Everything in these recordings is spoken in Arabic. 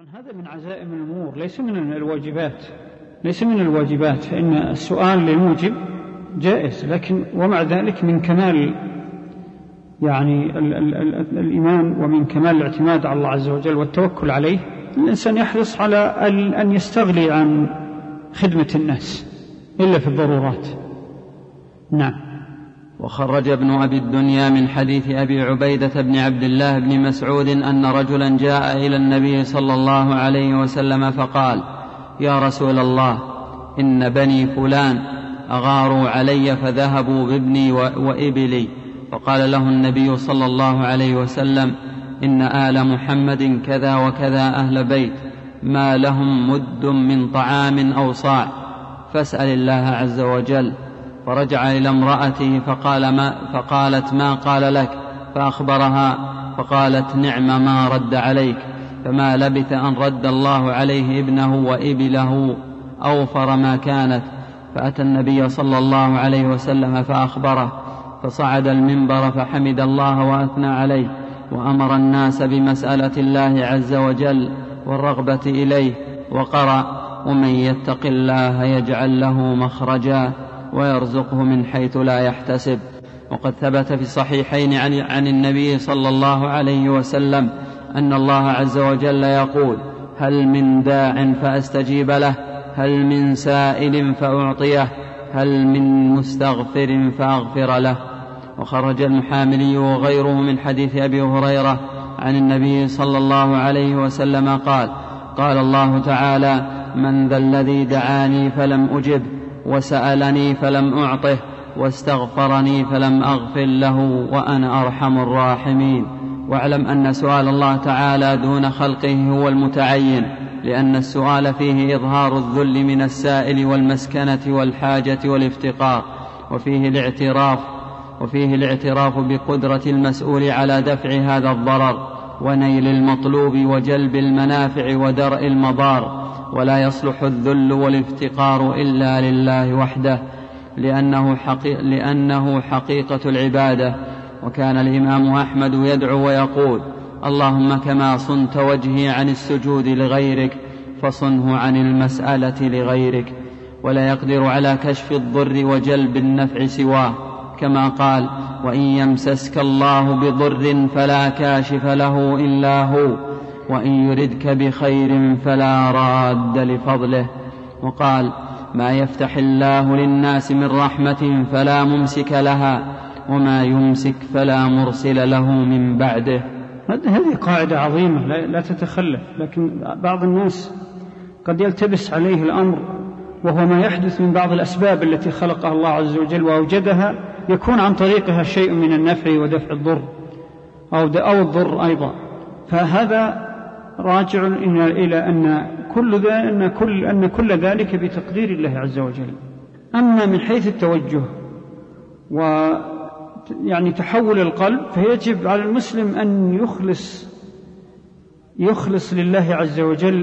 هذا من عزائم الأمور، ليس من الواجبات، فإن السؤال للموجب جائز، لكن ومع ذلك من كمال الإيمان ومن كمال الاعتماد على الله عز وجل والتوكل عليه الإنسان يحرص على أن يستغني عن خدمة الناس إلا في الضرورات. نعم. وخرج ابن أبي الدنيا من حديث أبي عبيدة بن عبد الله بن مسعود أن رجلا جاء إلى النبي صلى الله عليه وسلم فقال: يا رسول الله، إن بني فلان أغاروا علي فذهبوا بابني وإبلي. فقال له النبي صلى الله عليه وسلم: إن آل محمد كذا وكذا أهل بيت ما لهم مد من طعام أو صاع، فاسأل الله عز وجل. فرجع إلى امرأته فقالت: ما قال لك؟ فأخبرها فقالت: نعم ما رد عليك. فما لبث أن رد الله عليه ابنه وإبله أوفر ما كانت. فأتى النبي صلى الله عليه وسلم فأخبره، فصعد المنبر فحمد الله وأثنى عليه، وأمر الناس بمسألة الله عز وجل والرغبة إليه، وقرأ: ومن يتق الله يجعل له مخرجا ويرزقه من حيث لا يحتسب. وقد ثبت في الصحيحين عن النبي صلى الله عليه وسلم أن الله عز وجل يقول: هل من داع فأستجيب له، هل من سائل فأعطيه، هل من مستغفر فأغفر له. وخرج المحاملي وغيره من حديث أبي هريرة عن النبي صلى الله عليه وسلم قال: قال الله تعالى: من ذا الذي دعاني فلم أجب، وسألني فلم أعطه، واستغفرني فلم أغفر له، وأنا أرحم الراحمين. واعلم أن سؤال الله تعالى دون خلقه هو المتعين، لأن السؤال فيه إظهار الذل من السائل والمسكنة والحاجة والافتقار، وفيه الاعتراف بقدرة المسؤول على دفع هذا الضرر ونيل المطلوب وجلب المنافع ودرء المضار. ولا يصلح الذل والافتقار إلا لله وحده، لأنه حقيقة العبادة. وكان الإمام أحمد يدعو ويقول: اللهم كما صنت وجهي عن السجود لغيرك فصنه عن المسألة لغيرك. ولا يقدر على كشف الضر وجلب النفع سواه، كما قال: وإن يمسسك الله بضر فلا كاشف له إلا هو، وإن يردك بخير فلا راد لفضله. وقال: ما يفتح الله للناس من رحمة فلا ممسك لها، وما يمسك فلا مرسل له من بعده. هذه قاعدة عظيمة لا تتخلف، لكن بعض الناس قد يلتبس عليه الأمر، وهو ما يحدث من بعض الأسباب التي خلقها الله عز وجل وأوجدها، يكون عن طريقها شيء من النفع ودفع الضر أو الضر أيضا. فهذا راجع إلى أن كل ذلك بتقدير الله عز وجل. أما من حيث التوجه تحول القلب، فيجب على المسلم أن يخلص لله عز وجل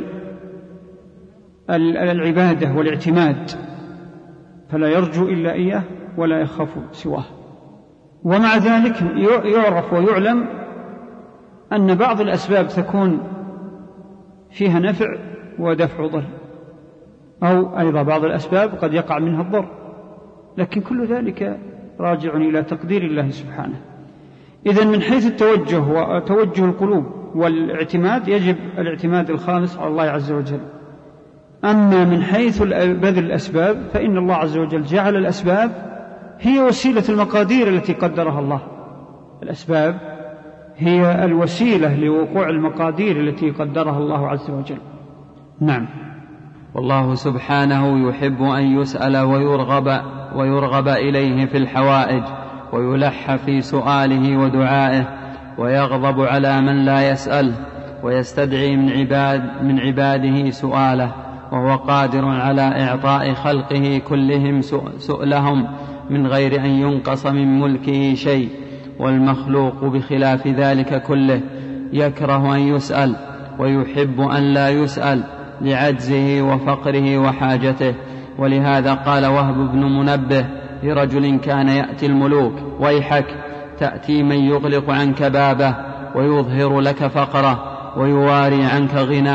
العبادة والاعتماد، فلا يرجو إلا إياه ولا يخاف سواه. ومع ذلك يعرف ويعلم أن بعض الأسباب تكون فيها نفع ودفع ضر، أو أيضا بعض الأسباب قد يقع منها الضر، لكن كل ذلك راجع إلى تقدير الله سبحانه. إذن من حيث التوجه وتوجه القلوب والاعتماد، يجب الاعتماد الخالص على الله عز وجل. أما من حيث بذل الأسباب، فإن الله عز وجل جعل الأسباب هي وسيلة المقادير التي قدرها الله. الأسباب هي الوسيلة لوقوع المقادير التي قدرها الله عز وجل. نعم. والله سبحانه يحب أن يسأل ويرغب إليه في الحوائج، ويلح في سؤاله ودعائه، ويغضب على من لا يسأل، ويستدعي من عباده سؤاله، وهو قادر على إعطاء خلقه كلهم سؤلهم من غير أن ينقص من ملكه شيء. والمخلوق بخلاف ذلك كله يكره أن يسأل ويحب أن لا يسأل لعجزه وفقره وحاجته. ولهذا قال وهب بن منبه لرجل كان يأتي الملوك: ويحك، تأتي من يغلق عنك بابه ويظهر لك فقره ويواري عنك غناه،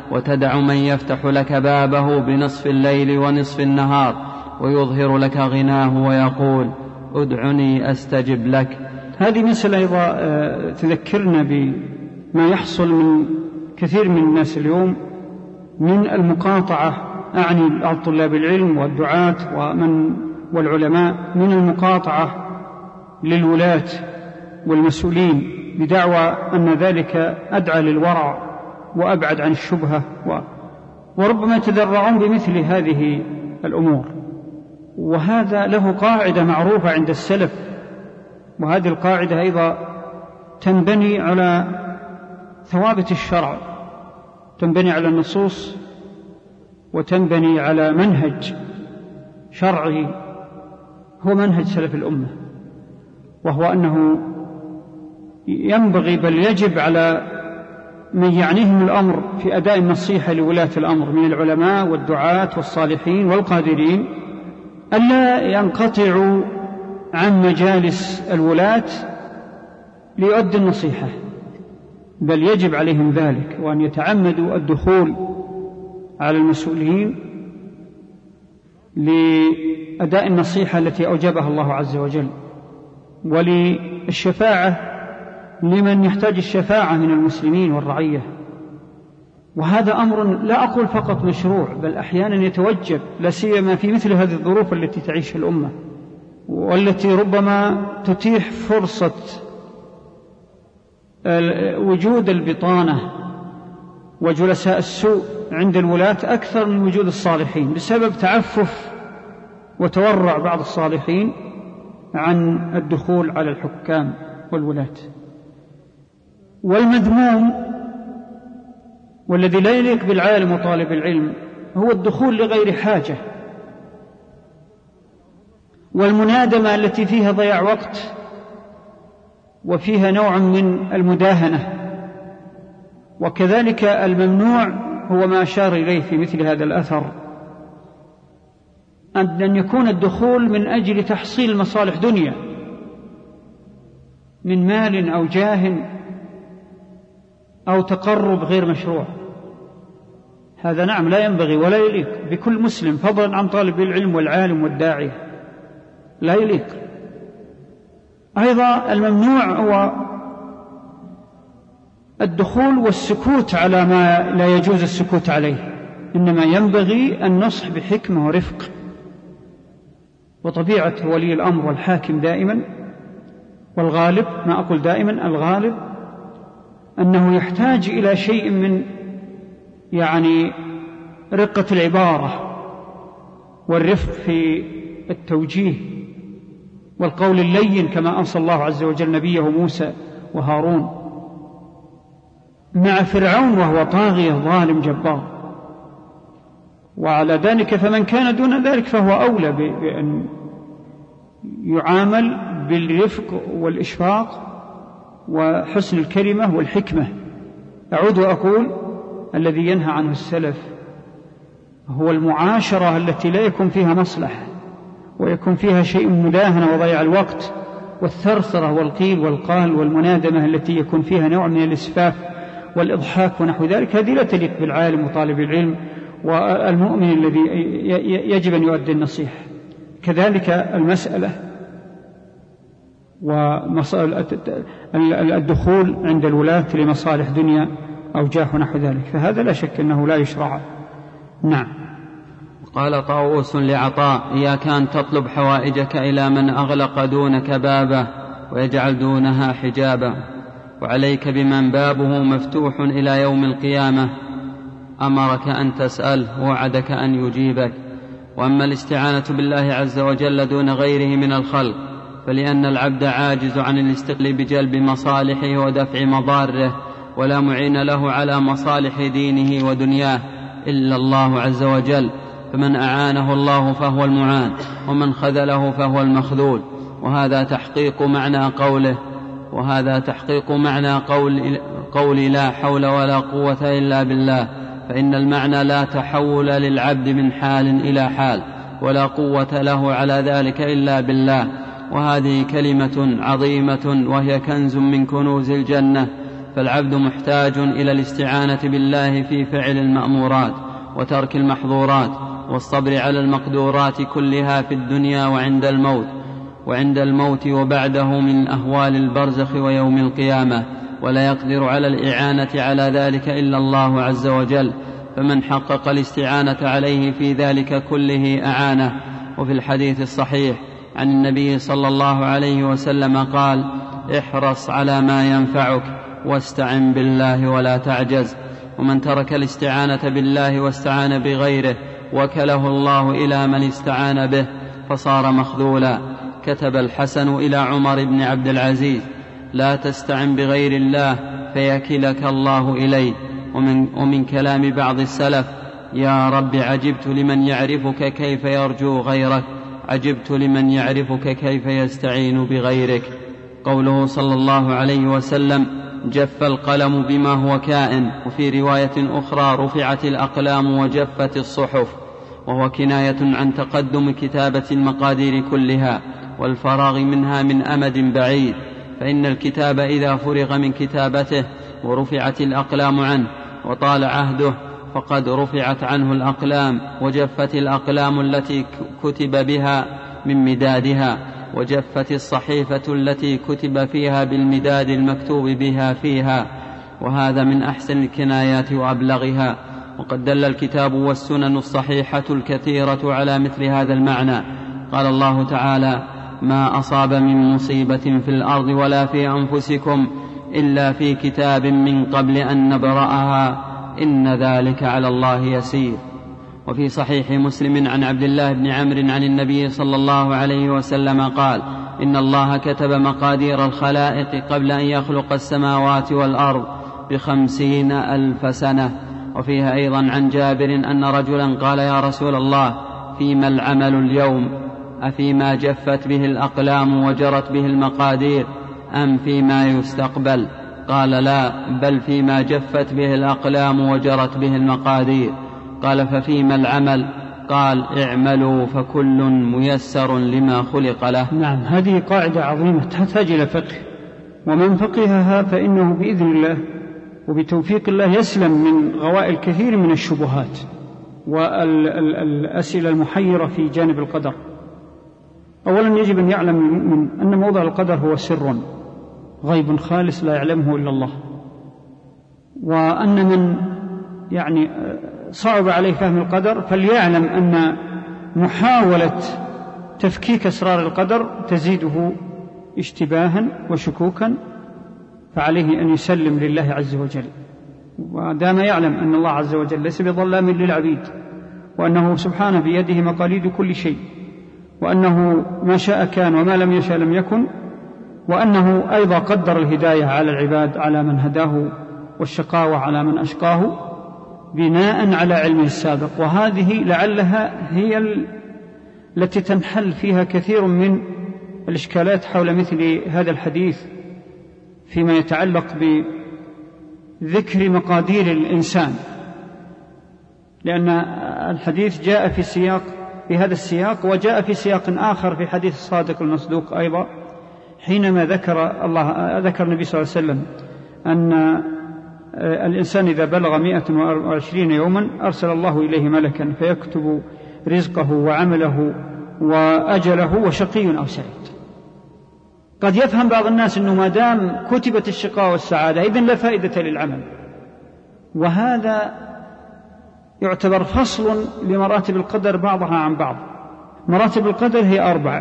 وتدع من يفتح لك بابه بنصف الليل ونصف النهار ويظهر لك غناه ويقول ادعني أستجب لك. هذه مسألة أيضا تذكرنا بما يحصل من كثير من الناس اليوم من المقاطعة، أعني بعض طلاب العلم والدعاة والعلماء، من المقاطعة للولاة والمسؤولين بدعوى أن ذلك أدعى للورع وأبعد عن الشبهة، وربما يتذرعون بمثل هذه الأمور. وهذا له قاعدة معروفة عند السلف، وهذه القاعدة أيضا تنبني على ثوابت الشرع، تنبني على النصوص وتنبني على منهج شرعي هو منهج سلف الأمة، وهو أنه ينبغي بل يجب على من يعنيهم الأمر في أداء النصيحة لولاة الأمر من العلماء والدعاة والصالحين والقادرين ألا ينقطعوا عن مجالس الولاة ليؤدوا النصيحة، بل يجب عليهم ذلك، وأن يتعمدوا الدخول على المسؤولين لأداء النصيحة التي أوجبها الله عز وجل، وللشفاعة لمن يحتاج الشفاعة من المسلمين والرعية. وهذا أمر لا أقول فقط مشروع، بل أحيانا يتوجب، لا سيما في مثل هذه الظروف التي تعيشها الأمة، والتي ربما تتيح فرصة وجود البطانة وجلساء السوء عند الولاة أكثر من وجود الصالحين، بسبب تعفف وتورع بعض الصالحين عن الدخول على الحكام والولاة. والمذموم والذي لا يليق بالعالم وطالب العلم هو الدخول لغير حاجة، والمنادمة التي فيها ضياع وقت وفيها نوع من المداهنة. وكذلك الممنوع هو ما أشار إليه في مثل هذا الأثر، أن يكون الدخول من أجل تحصيل مصالح دنيا من مال أو جاه أو تقرب غير مشروع. هذا نعم لا ينبغي ولا يليق بكل مسلم، فضلا عن طالب العلم والعالم والداعية، لا يليق. أيضا الممنوع هو الدخول والسكوت على ما لا يجوز السكوت عليه، إنما ينبغي النصح بحكمة ورفق. وطبيعة ولي الأمر والحاكم دائما، والغالب، ما أقول دائما، الغالب أنه يحتاج إلى شيء من رقة العبارة والرفق في التوجيه والقول اللين، كما أوصى الله عز وجل نبيه موسى وهارون مع فرعون وهو طاغية ظالم جبار. وعلى ذلك فمن كان دون ذلك فهو أولى بأن يعامل بالرفق والإشفاق وحسن الكلمة والحكمة. أعود وأقول الذي ينهى عنه السلف هو المعاشرة التي لا يكون فيها مصلحة ويكون فيها شيء مداهنة وضيع الوقت والثرثرة والقيل والقال والمنادمة التي يكون فيها نوع من الإسفاف والإضحاك ونحو ذلك. هذه لا تليق بالعالم وطالب العلم والمؤمن الذي يجب أن يؤدي النصيحة. كذلك المسألة الدخول عند الولاة لمصالح دنيا أو جاه ونحو ذلك، فهذا لا شك أنه لا يشرع. نعم. قال طاووس لعطاء: إياك أن تطلب حوائجك إلى من أغلق دونك بابه ويجعل دونها حجابا، وعليك بمن بابه مفتوح إلى يوم القيامة، أمرك أن تسأل ووعدك أن يجيبك. وأما الاستعانة بالله عز وجل دون غيره من الخلق فلأن العبد عاجز عن الاستقلال بجلب مصالحه ودفع مضاره، ولا معين له على مصالح دينه ودنياه إلا الله عز وجل، فمن أعانه الله فهو المعان، ومن خذله فهو المخذول. وهذا تحقيق معنى قول لا حول ولا قوة إلا بالله، فإن المعنى لا تحول للعبد من حال إلى حال، ولا قوة له على ذلك إلا بالله. وهذه كلمة عظيمة وهي كنز من كنوز الجنة، فالعبد محتاج إلى الاستعانة بالله في فعل المأمورات وترك المحظورات والصبر على المقدورات كلها في الدنيا وعند الموت وبعده من أهوال البرزخ ويوم القيامة، ولا يقدر على الإعانة على ذلك إلا الله عز وجل، فمن حقق الاستعانة عليه في ذلك كله أعانه. وفي الحديث الصحيح عن النبي صلى الله عليه وسلم قال: احرص على ما ينفعك واستعن بالله ولا تعجز. ومن ترك الاستعانة بالله واستعان بغيره وكله الله إلى من استعان به فصار مخذولا. كتب الحسن إلى عمر بن عبد العزيز: لا تستعن بغير الله فيكلك الله إليه. ومن كلام بعض السلف: يا رب عجبت لمن يعرفك كيف يرجو غيرك، عجبت لمن يعرفك كيف يستعين بغيرك. قوله صلى الله عليه وسلم: جف القلم بما هو كائن. وفي رواية أخرى: رفعت الأقلام وجفت الصحف، وهو كناية عن تقدم كتابة المقادير كلها والفراغ منها من أمد بعيد، فإن الكتاب إذا فرغ من كتابته ورفعت الأقلام عنه وطال عهده فقد رفعت عنه الأقلام، وجفت الأقلام التي كتب بها من مدادها، وجفت الصحيفة التي كتب فيها بالمداد المكتوب بها فيها. وهذا من أحسن الكنايات وأبلغها. وقد دل الكتاب والسنن الصحيحة الكثيرة على مثل هذا المعنى. قال الله تعالى: ما أصاب من مصيبة في الأرض ولا في أنفسكم إلا في كتاب من قبل أن نبرأها إن ذلك على الله يسير. وفي صحيح مسلم عن عبد الله بن عمرو عن النبي صلى الله عليه وسلم قال: إن الله كتب مقادير الخلائق قبل أن يخلق السماوات والأرض ب50,000 سنة. وفيها أيضا عن جابر أن رجلا قال: يا رسول الله، فيما العمل اليوم؟ أفيما جفت به الأقلام وجرت به المقادير أم فيما يستقبل؟ قال: لا، بل فيما جفت به الأقلام وجرت به المقادير. قال: ففيما العمل؟ قال: اعملوا فكل ميسر لما خلق له. نعم، هذه قاعدة عظيمة تحتاج إلى فقه، ومن فقهها فإنه بإذن الله وبتوفيق الله يسلم من غوائل كثير من الشبهات والأسئلة المحيرة في جانب القدر. أولا يجب أن يعلم المؤمن أن موضع القدر هو سر غيب خالص لا يعلمه إلا الله، وأن من صعب عليه فهم القدر فليعلم أن محاولة تفكيك أسرار القدر تزيده اشتباها وشكوكا، فعليه أن يسلم لله عز وجل. ودام يعلم أن الله عز وجل ليس بظلام للعبيد، وأنه سبحانه بيده مقاليد كل شيء، وأنه ما شاء كان وما لم يشاء لم يكن، وأنه أيضا قدر الهداية على العباد على من هداه والشقاوة على من أشقاه بناء على علمه السابق. وهذه لعلها هي التي تنحل فيها كثير من الإشكالات حول مثل هذا الحديث فيما يتعلق بذكر مقادير الإنسان، لأن الحديث جاء في هذا السياق، وجاء في سياق آخر في حديث الصادق المصدوق أيضا، حينما ذكر النبي صلى الله عليه وسلم أن الإنسان إذا بلغ 120 يوما أرسل الله إليه ملكا فيكتب رزقه وعمله وأجله وشقي أو سعيد. قد يفهم بعض الناس أنه ما دام كتبت الشقاء والسعادة إذن لا فائدة للعمل، وهذا يعتبر فصل لمراتب القدر بعضها عن بعض. مراتب القدر هي 4: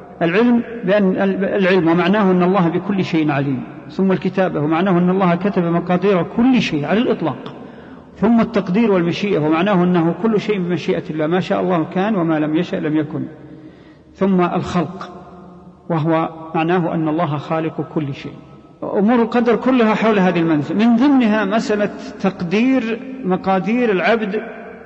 العلم ومعناه أن الله بكل شيء عليم، ثم الكتابة ومعناه أن الله كتب مقادير كل شيء على الإطلاق، ثم التقدير والمشيئة ومعناه أنه كل شيء بمشيئة الله، ما شاء الله كان وما لم يشأ لم يكن، ثم الخلق وهو معناه أن الله خالق كل شيء. أمور القدر كلها حول هذه المنزل، من ضمنها مسألة تقدير مقادير العبد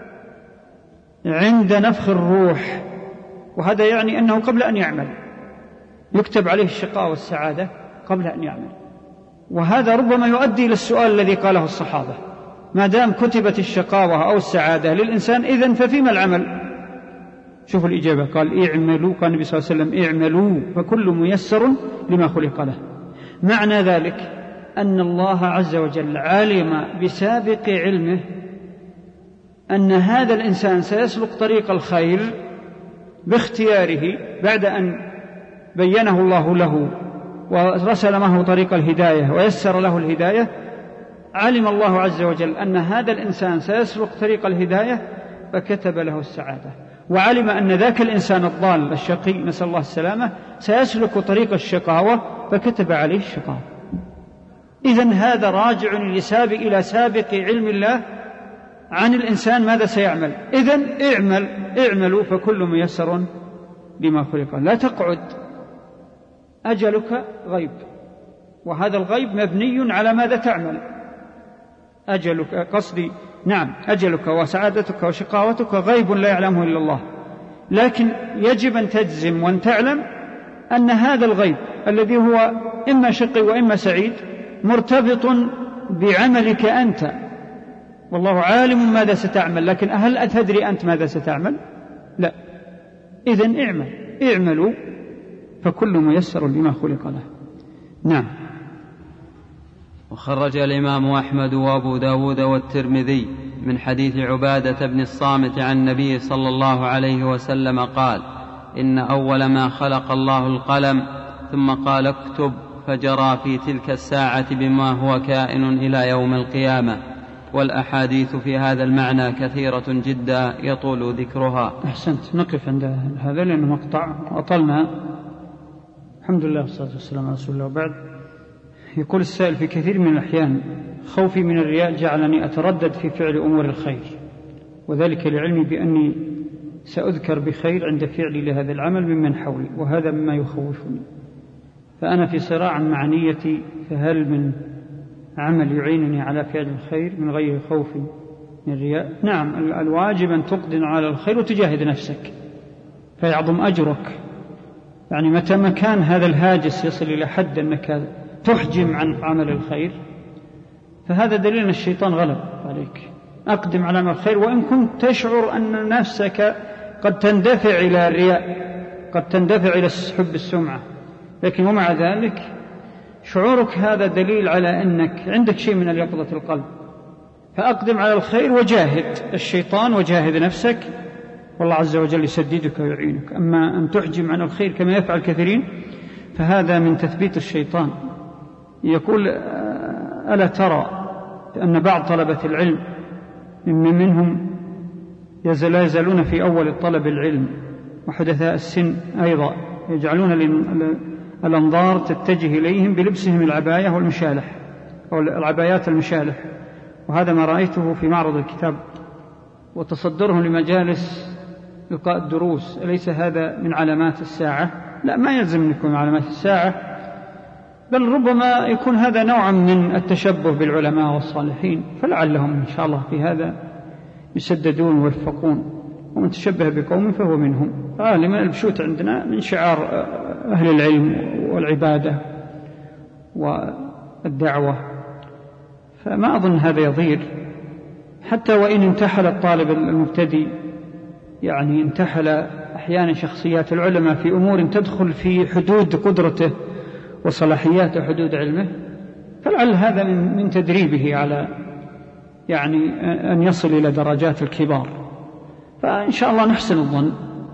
عند نفخ الروح، وهذا يعني أنه قبل أن يعمل يكتب عليه الشقاء والسعادة قبل أن يعمل. وهذا ربما يؤدي إلى السؤال الذي قاله الصحابة: ما دام كتبت الشقاوة أو السعادة للإنسان إذن ففيما العمل؟ شوفوا الإجابة، قال: اعملوا. قال النبي صلى الله عليه وسلم: اعملوا فكل ميسر لما خلق له. معنى ذلك أن الله عز وجل علم بسابق علمه أن هذا الإنسان سيسلك طريق الخير باختياره بعد أن بينه الله له ورسل معه طريق الهداية ويسر له الهداية. علم الله عز وجل أن هذا الإنسان سيسلك طريق الهداية فكتب له السعادة، وعلم أن ذاك الإنسان الضال الشقي نسأل الله السلامة سيسلك طريق الشقاوة فكتب عليه الشقاوة. إذن هذا راجع إلى سابق علم الله عن الإنسان ماذا سيعمل. إذن اعملوا فكل ميسر لما خلق. لا تقعد، أجلك غيب، وهذا الغيب مبني على ماذا تعمل. أجلك وسعادتك وشقاوتك غيب لا يعلمه إلا الله، لكن يجب أن تجزم وأن تعلم أن هذا الغيب الذي هو إما شقي وإما سعيد مرتبط بعملك أنت، والله عالم ماذا ستعمل، لكن هل أتدري أنت ماذا ستعمل؟ لا. إذن اعملوا فكل ميسر لما خلق له. نعم. وخرج الإمام أحمد وأبو داود والترمذي من حديث عبادة بن الصامت عن النبي صلى الله عليه وسلم قال: إن أول ما خلق الله القلم ثم قال اكتب، فجرى في تلك الساعة بما هو كائن إلى يوم القيامة. والأحاديث في هذا المعنى كثيرة جدا يطول ذكرها. أحسنت، نقف عند هذا لأنه مقطع وأطلنا. الحمد لله والصلاة والسلام على رسول الله. وبعد، يقول السائل: في كثير من الأحيان خوفي من الرياء جعلني أتردد في فعل أمور الخير، وذلك لعلمي بأني سأذكر بخير عند فعلي لهذا العمل ممن حولي، وهذا مما يخوفني. فأنا في صراع مع نيتي، فهل من عمل يعينني على فعل الخير من غير خوف من الرياء؟ نعم، الواجب أن تقدم على الخير وتجاهد نفسك فيعظم أجرك. يعني متى ما كان هذا الهاجس يصل إلى حد أنك تحجم عن عمل الخير فهذا دليل أن الشيطان غلب عليك. أقدم على عمل الخير وإن كنت تشعر أن نفسك قد تندفع إلى الرياء، قد تندفع إلى حب السمعة، لكن ومع ذلك شعورك هذا دليل على أنك عندك شيء من اليقظة القلب. فأقدم على الخير وجاهد الشيطان وجاهد نفسك، والله عز وجل يسددك ويعينك. أما أن تحجم عن الخير كما يفعل كثيرين فهذا من تثبيت الشيطان. يقول: ألا ترى أن بعض طلبة العلم منهم لا يزالون في أول طلب العلم، وحدثاء السن أيضا يجعلون الأنظار تتجه إليهم بلبسهم العباية والمشالح أو العبايات المشالح، وهذا ما رأيته في معرض الكتاب، وتصدرهم لمجالس لقاء الدروس. أليس هذا من علامات الساعة؟ لا، ما يلزم أن يكون علامات الساعة، بل ربما يكون هذا نوعا من التشبه بالعلماء والصالحين، فلعلهم إن شاء الله في هذا يسددون ويوفقون. ومن تشبه بقوم فهو منهم. غالبا البشوت عندنا من شعار أهل العلم والعبادة والدعوة، فما أظن هذا يضير. حتى وإن انتحل الطالب المبتدئ، يعني انتحل أحيانا شخصيات العلماء في أمور تدخل في حدود قدرته وصلاحياته حدود علمه، فلعل هذا من تدريبه على يعني أن يصل إلى درجات الكبار، فإن شاء الله نحسن الظن.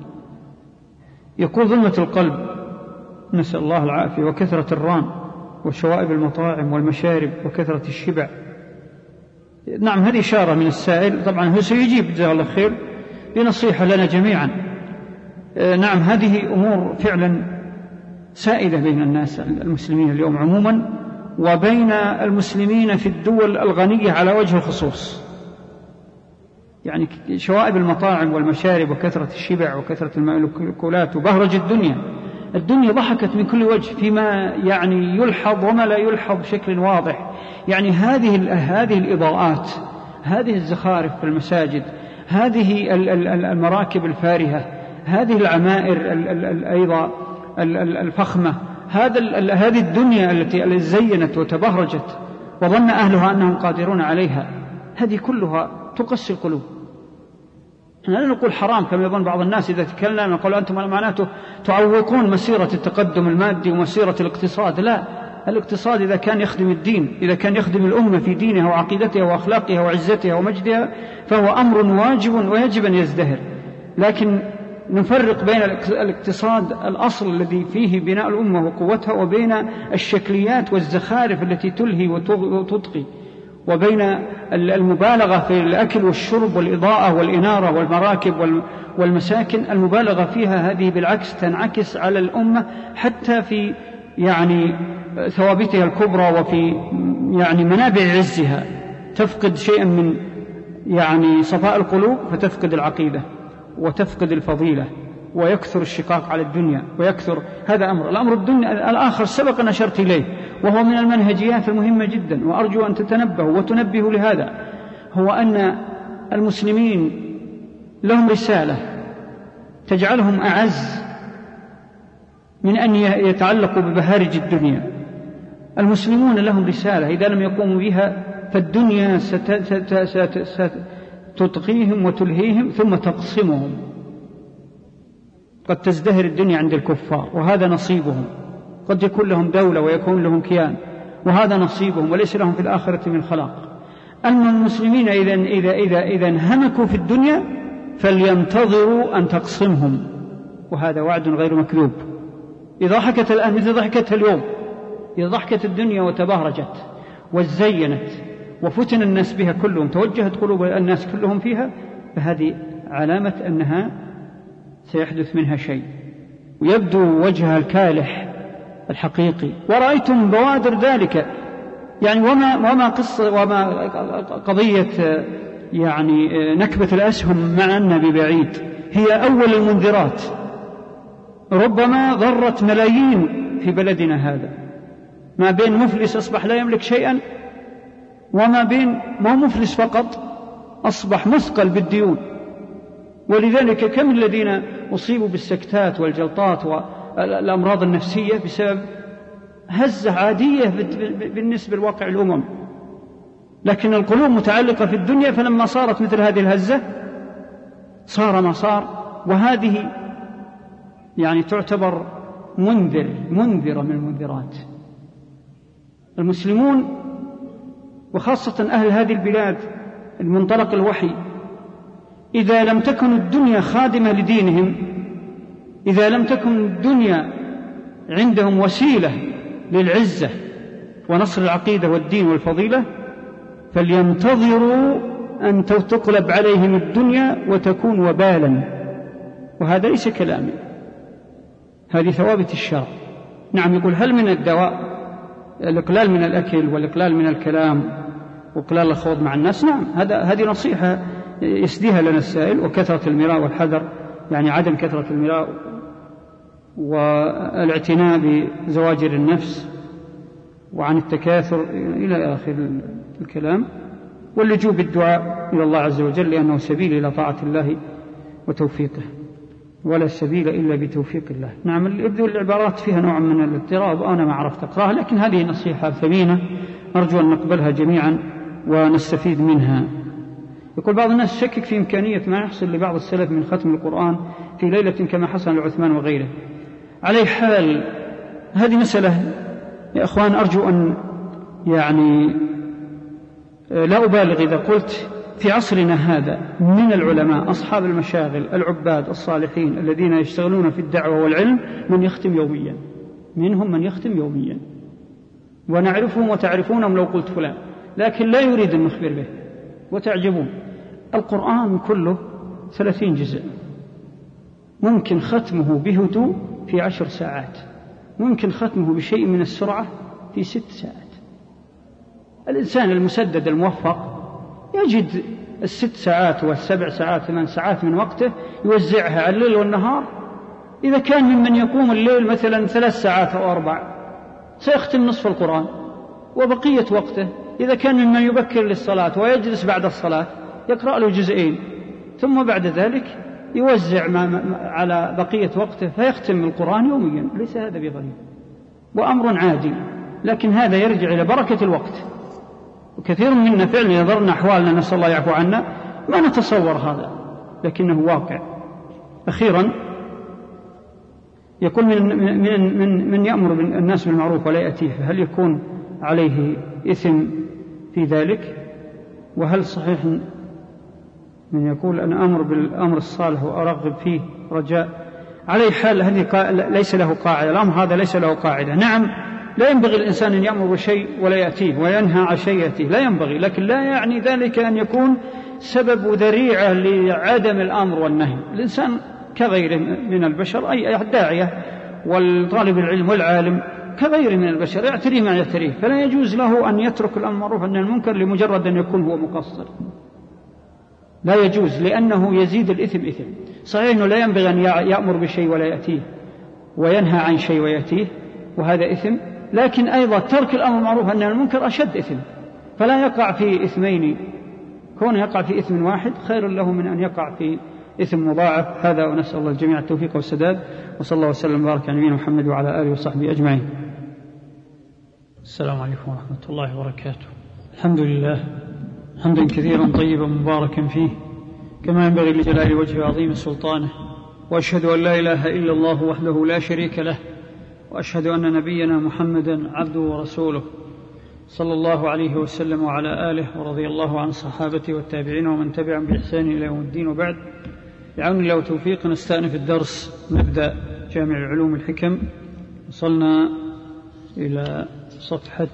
يقول: ظلمة القلب، نسأل الله العافية، وكثرة الران وشوائب المطاعم والمشارب وكثرة الشبع. نعم، هذه إشارة من السائل، طبعا هو سيجيب جزاه الله خير بنصيحة لنا جميعا. نعم، هذه أمور فعلا سائدة بين الناس المسلمين اليوم عموما، وبين المسلمين في الدول الغنية على وجه الخصوص. يعني شوائب المطاعم والمشارب وكثرة الشبع وكثرة المأكولات وبهرج الدنيا ضحكت من كل وجه، فيما يعني يلحظ وما لا يلحظ بشكل واضح. يعني هذه الإضاءات، هذه الزخارف في المساجد، هذه المراكب الفارهة، هذه العمائر أيضا الفخمة، هذه الدنيا التي زينت وتبهرجت وظن أهلها أنهم قادرون عليها، هذه كلها تقسي القلوب. لا نقول حرام كما يظن بعض الناس إذا تكلم يقول أنتم معناته تعوقون مسيرة التقدم المادي ومسيرة الاقتصاد. لا، الاقتصاد إذا كان يخدم الدين، إذا كان يخدم الأمة في دينها وعقيدتها وأخلاقها وعزتها ومجدها، فهو أمر واجب ويجب أن يزدهر. لكن نفرق بين الاقتصاد الأصل الذي فيه بناء الأمة وقوتها، وبين الشكليات والزخارف التي تلهي وتطغي، وبين المبالغة في الأكل والشرب والإضاءة والإنارة والمراكب والمساكن. المبالغة فيها هذه بالعكس تنعكس على الأمة حتى في ثوابتها الكبرى وفي منابع عزها، تفقد شيئا من صفاء القلوب، فتفقد العقيدة وتفقد الفضيلة، ويكثر الشقاق على الدنيا، ويكثر هذا الأمر الدنيا. الآخر سبق أن أشرت إليه، وهو من المنهجيات المهمة جدا، وأرجو أن تتنبهوا وتنبهوا لهذا، هو أن المسلمين لهم رسالة تجعلهم أعز من أن يتعلقوا ببهارج الدنيا. المسلمون لهم رسالة إذا لم يقوموا بها فالدنيا ستطغيهم وتلهيهم ثم تقسمهم. قد تزدهر الدنيا عند الكفار وهذا نصيبهم، قد يكون لهم دولة ويكون لهم كيان وهذا نصيبهم، وليس لهم في الآخرة من خلاق. أما المسلمين إذا انهمكوا في الدنيا فلينتظروا أن تقسمهم، وهذا وعد غير مكذوب. إذا ضحكت الآن مثل ضحكتها اليوم، إذا ضحكت الدنيا وتبهرجت وزينت وفتن الناس بها كلهم، توجهت قلوب الناس كلهم فيها، فهذه علامة أنها سيحدث منها شيء، ويبدو وجهها الكالح الحقيقي. ورأيتم بوادر ذلك، وما قضية نكبة الأسهم معنا ببعيد، هي أول المنذرات، ربما ضرت ملايين في بلدنا هذا، ما بين مفلس أصبح لا يملك شيئا، وما بين ما مفلس فقط أصبح مثقل بالديون. ولذلك كم الذين أصيبوا بالسكتات والجلطات والأمراض النفسية بسبب هزة عادية بالنسبة لواقع الأمم، لكن القلوب متعلقة في الدنيا، فلما صارت مثل هذه الهزة صار ما صار. وهذه تعتبر منذرة من المنذرات. المسلمون وخاصة أهل هذه البلاد المنطلق الوحي، إذا لم تكن الدنيا خادمة لدينهم، إذا لم تكن الدنيا عندهم وسيلة للعزة ونصر العقيدة والدين والفضيلة، فلينتظروا أن تقلب عليهم الدنيا وتكون وبالا. وهذا ليس كلامي، هذه ثوابت الشرع. نعم، يقول هل من الدواء الإقلال من الأكل والإقلال من الكلام وإقلال الخوض مع الناس؟ نعم، هذه نصيحة يسديها لنا السائل. وكثرة المراء والحذر، عدم كثرة المراء والاعتناء بزواجر النفس وعن التكاثر إلى آخر الكلام، واللجوء بالدعاء إلى الله عز وجل، لأنه سبيل إلى طاعة الله وتوفيقه، ولا سبيل إلا بتوفيق الله. نعم، يبدو العبارات فيها نوع من الاضطراب، أنا ما عرفت أقرأها، لكن هذه نصيحة ثمينة أرجو أن نقبلها جميعا ونستفيد منها. يقول بعض الناس شكك في إمكانية ما يحصل لبعض السلف من ختم القرآن في ليلة كما حصل لعثمان وغيره. على حال هذه مسألة يا أخوان، أرجو أن لا أبالغ إذا قلت في عصرنا هذا من العلماء أصحاب المشاغل العباد الصالحين الذين يشتغلون في الدعوة والعلم من يختم يوميا، منهم من يختم يوميا، ونعرفهم وتعرفونهم لو قلت فلان، لكن لا يريد أن نخبر به وتعجبون. القرآن كله 30 جزء، ممكن ختمه بهدوء في 10 ساعات، ممكن ختمه بشيء من السرعة في 6 ساعات. الإنسان المسدد الموفق يجد 6 ساعات و7 ساعات 8 ساعات من وقته يوزعها على الليل والنهار. إذا كان ممن يقوم الليل مثلا 3 ساعات أو 4 سيختم نصف القرآن، وبقية وقته إذا كان ممن يبكر للصلاة ويجلس بعد الصلاة يقرأ له جزئين، ثم بعد ذلك يوزع على بقية وقته فيختم القرآن يوميا. ليس هذا بغريب وأمر عادي، لكن هذا يرجع إلى بركة الوقت. وكثير منا فعلا يظهرنا أحوالنا نسأل الله يعفو عنا ما نتصور هذا، لكنه واقع. أخيرا يكون من يأمر الناس بالمعروف ولا يأتيه، هل يكون عليه إثم في ذلك؟ وهل صحيح من يقول أنا أمر بالأمر الصالح وأرغب فيه رجاء؟ عليه حال هذه ليس له قاعدة، الأمر هذا ليس له قاعدة. نعم لا ينبغي الإنسان أن يأمر بشيء ولا يأتيه وينهى عن شيء يأتيه، لا ينبغي، لكن لا يعني ذلك أن يكون سبب ذريعة لعدم الأمر والنهي. الإنسان كغيره من البشر، أي الداعية والطالب العلم والعالم كغيره من البشر يعتريه ما يعتريه، فلا يجوز له أن يترك الأمر المعروف والنهي عن المنكر لمجرد أن يكون هو مقصر، لا يجوز، لأنه يزيد الإثم إثم. صحيح أنه لا ينبغي أن يأمر بشيء ولا يأتيه وينهى عن شيء ويأتيه، وهذا إثم، لكن أيضا ترك الأمر المعروف والنهي عن المنكر أشد إثم، فلا يقع في إثمين، كون يقع في إثم واحد خير له من أن يقع في إثم مضاعف. هذا ونسأل الله الجميع التوفيق والسداد، وصلى الله وسلم وبارك على نبينا محمد وعلى آله وصحبه أجمعين. السلام عليكم ورحمة الله وبركاته. الحمد لله حمدا كثيرا طيبا مباركا فيه كما ينبغي لجلال وجهه وعظيم سلطانه، وأشهد أن لا إله إلا الله وحده لا شريك له، وأشهد أن نبينا محمدا عبده ورسوله صلى الله عليه وسلم وعلى آله، ورضي الله عن صحابته والتابعين ومن تبعهم بإحسان إلى يوم الدين. وبعد، بعون الله وتوفيق نستأنف الدرس، نبدأ جامع العلوم الحكم. وصلنا إلى صفحة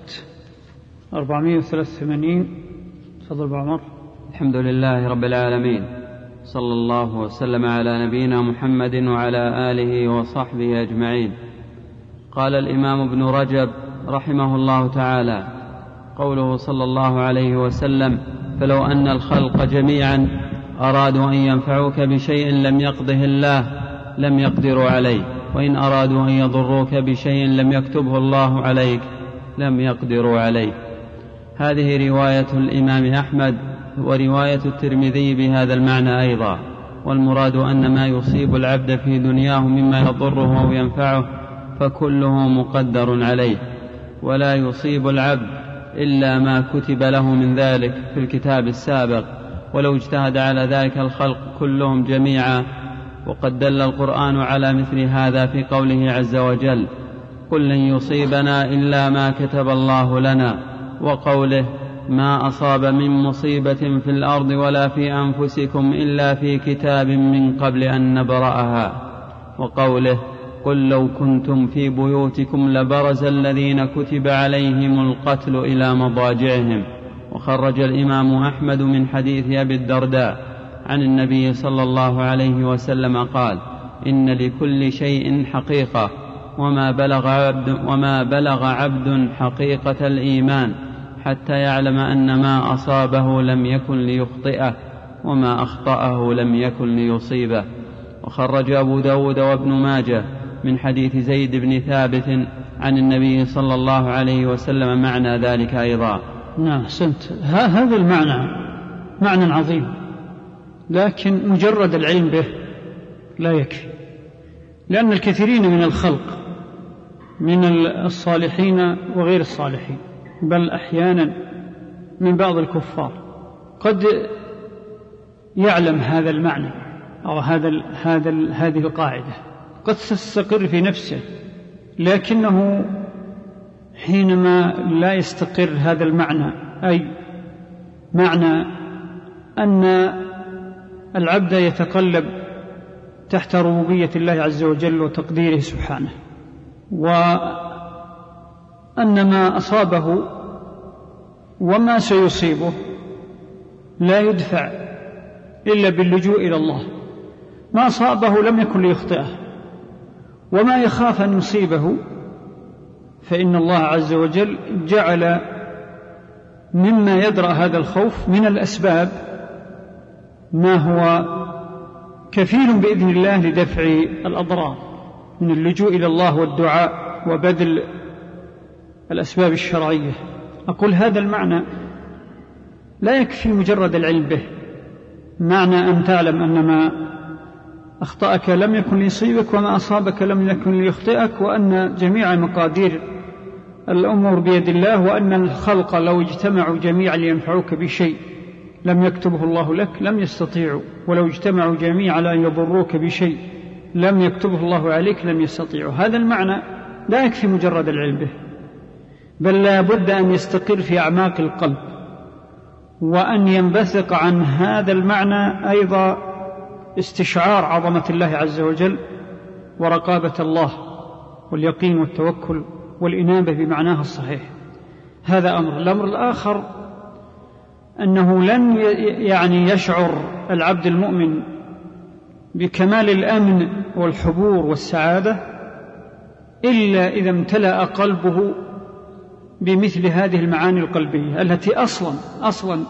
483. تفضل أبو عمر. الحمد لله رب العالمين، صلى الله وسلم على نبينا محمد وعلى آله وصحبه أجمعين. قال الإمام ابن رجب رحمه الله تعالى: قوله صلى الله عليه وسلم: فلو أن الخلق جميعا أرادوا أن ينفعوك بشيء لم يقضه الله لم يقدروا عليه، وإن أرادوا أن يضروك بشيء لم يكتبه الله عليك لم يقدروا عليه. هذه رواية الإمام أحمد، ورواية الترمذي بهذا المعنى أيضا. والمراد أن ما يصيب العبد في دنياه مما يضره أو ينفعه فكله مقدر عليه، ولا يصيب العبد إلا ما كتب له من ذلك في الكتاب السابق، ولو اجتهد على ذلك الخلق كلهم جميعا. وقد دل القرآن على مثل هذا في قوله عز وجل: قل لن يصيبنا إلا ما كتب الله لنا، وقوله: ما أصاب من مصيبة في الأرض ولا في أنفسكم إلا في كتاب من قبل أن نبرأها، وقوله: قل لو كنتم في بيوتكم لبرز الذين كتب عليهم القتل إلى مضاجعهم. وخرج الإمام أحمد من حديث أبي الدرداء عن النبي صلى الله عليه وسلم قال: إن لكل شيء حقيقة، وما بلغ عبد حقيقة الإيمان حتى يعلم أن ما أصابه لم يكن ليخطئه وما أخطأه لم يكن ليصيبه. وخرج أبو داود وابن ماجه من حديث زيد بن ثابت عن النبي صلى الله عليه وسلم معنى ذلك أيضا. نعم، أحسنت. هذا المعنى معنى عظيم، لكن مجرد العلم به لا يكفي، لأن الكثيرين من الخلق من الصالحين وغير الصالحين، بل أحيانا من بعض الكفار قد يعلم هذا المعنى أو هذه القاعدة قد تستقر في نفسه، لكنه حينما لا يستقر هذا المعنى، أي معنى أن العبد يتقلب تحت ربوبية الله عز وجل وتقديره سبحانه، وأن ما أصابه وما سيصيبه لا يدفع إلا باللجوء إلى الله. ما أصابه لم يكن ليخطئه، وما يخاف أن يصيبه فإن الله عز وجل جعل مما يدرأ هذا الخوف من الأسباب ما هو كفيل بإذن الله لدفع الأضرار، من اللجوء إلى الله والدعاء وبذل الأسباب الشرعية. أقول هذا المعنى لا يكفي مجرد العلم به، معنى أن تعلم أن ما أخطأك لم يكن ليصيبك وما أصابك لم يكن ليخطئك، وأن جميع مقادير الأمور بيد الله، وأن الخلق لو اجتمعوا جميعا لينفعوك بشيء لم يكتبه الله لك لم يستطيعوا، ولو اجتمعوا جميعا لأن يضروك بشيء لم يكتبه الله عليك لم يستطيعوا. هذا المعنى لا يكفي مجرد العلم به، بل لا بد أن يستقر في أعماق القلب، وأن ينبثق عن هذا المعنى أيضا استشعار عظمة الله عز وجل ورقابة الله واليقين والتوكل والإنابة بمعناها الصحيح. هذا أمر. الأمر الآخر أنه لن يشعر العبد المؤمن بكمال الأمن والحبور والسعادة إلا إذا امتلأ قلبه بمثل هذه المعاني القلبية التي أصلا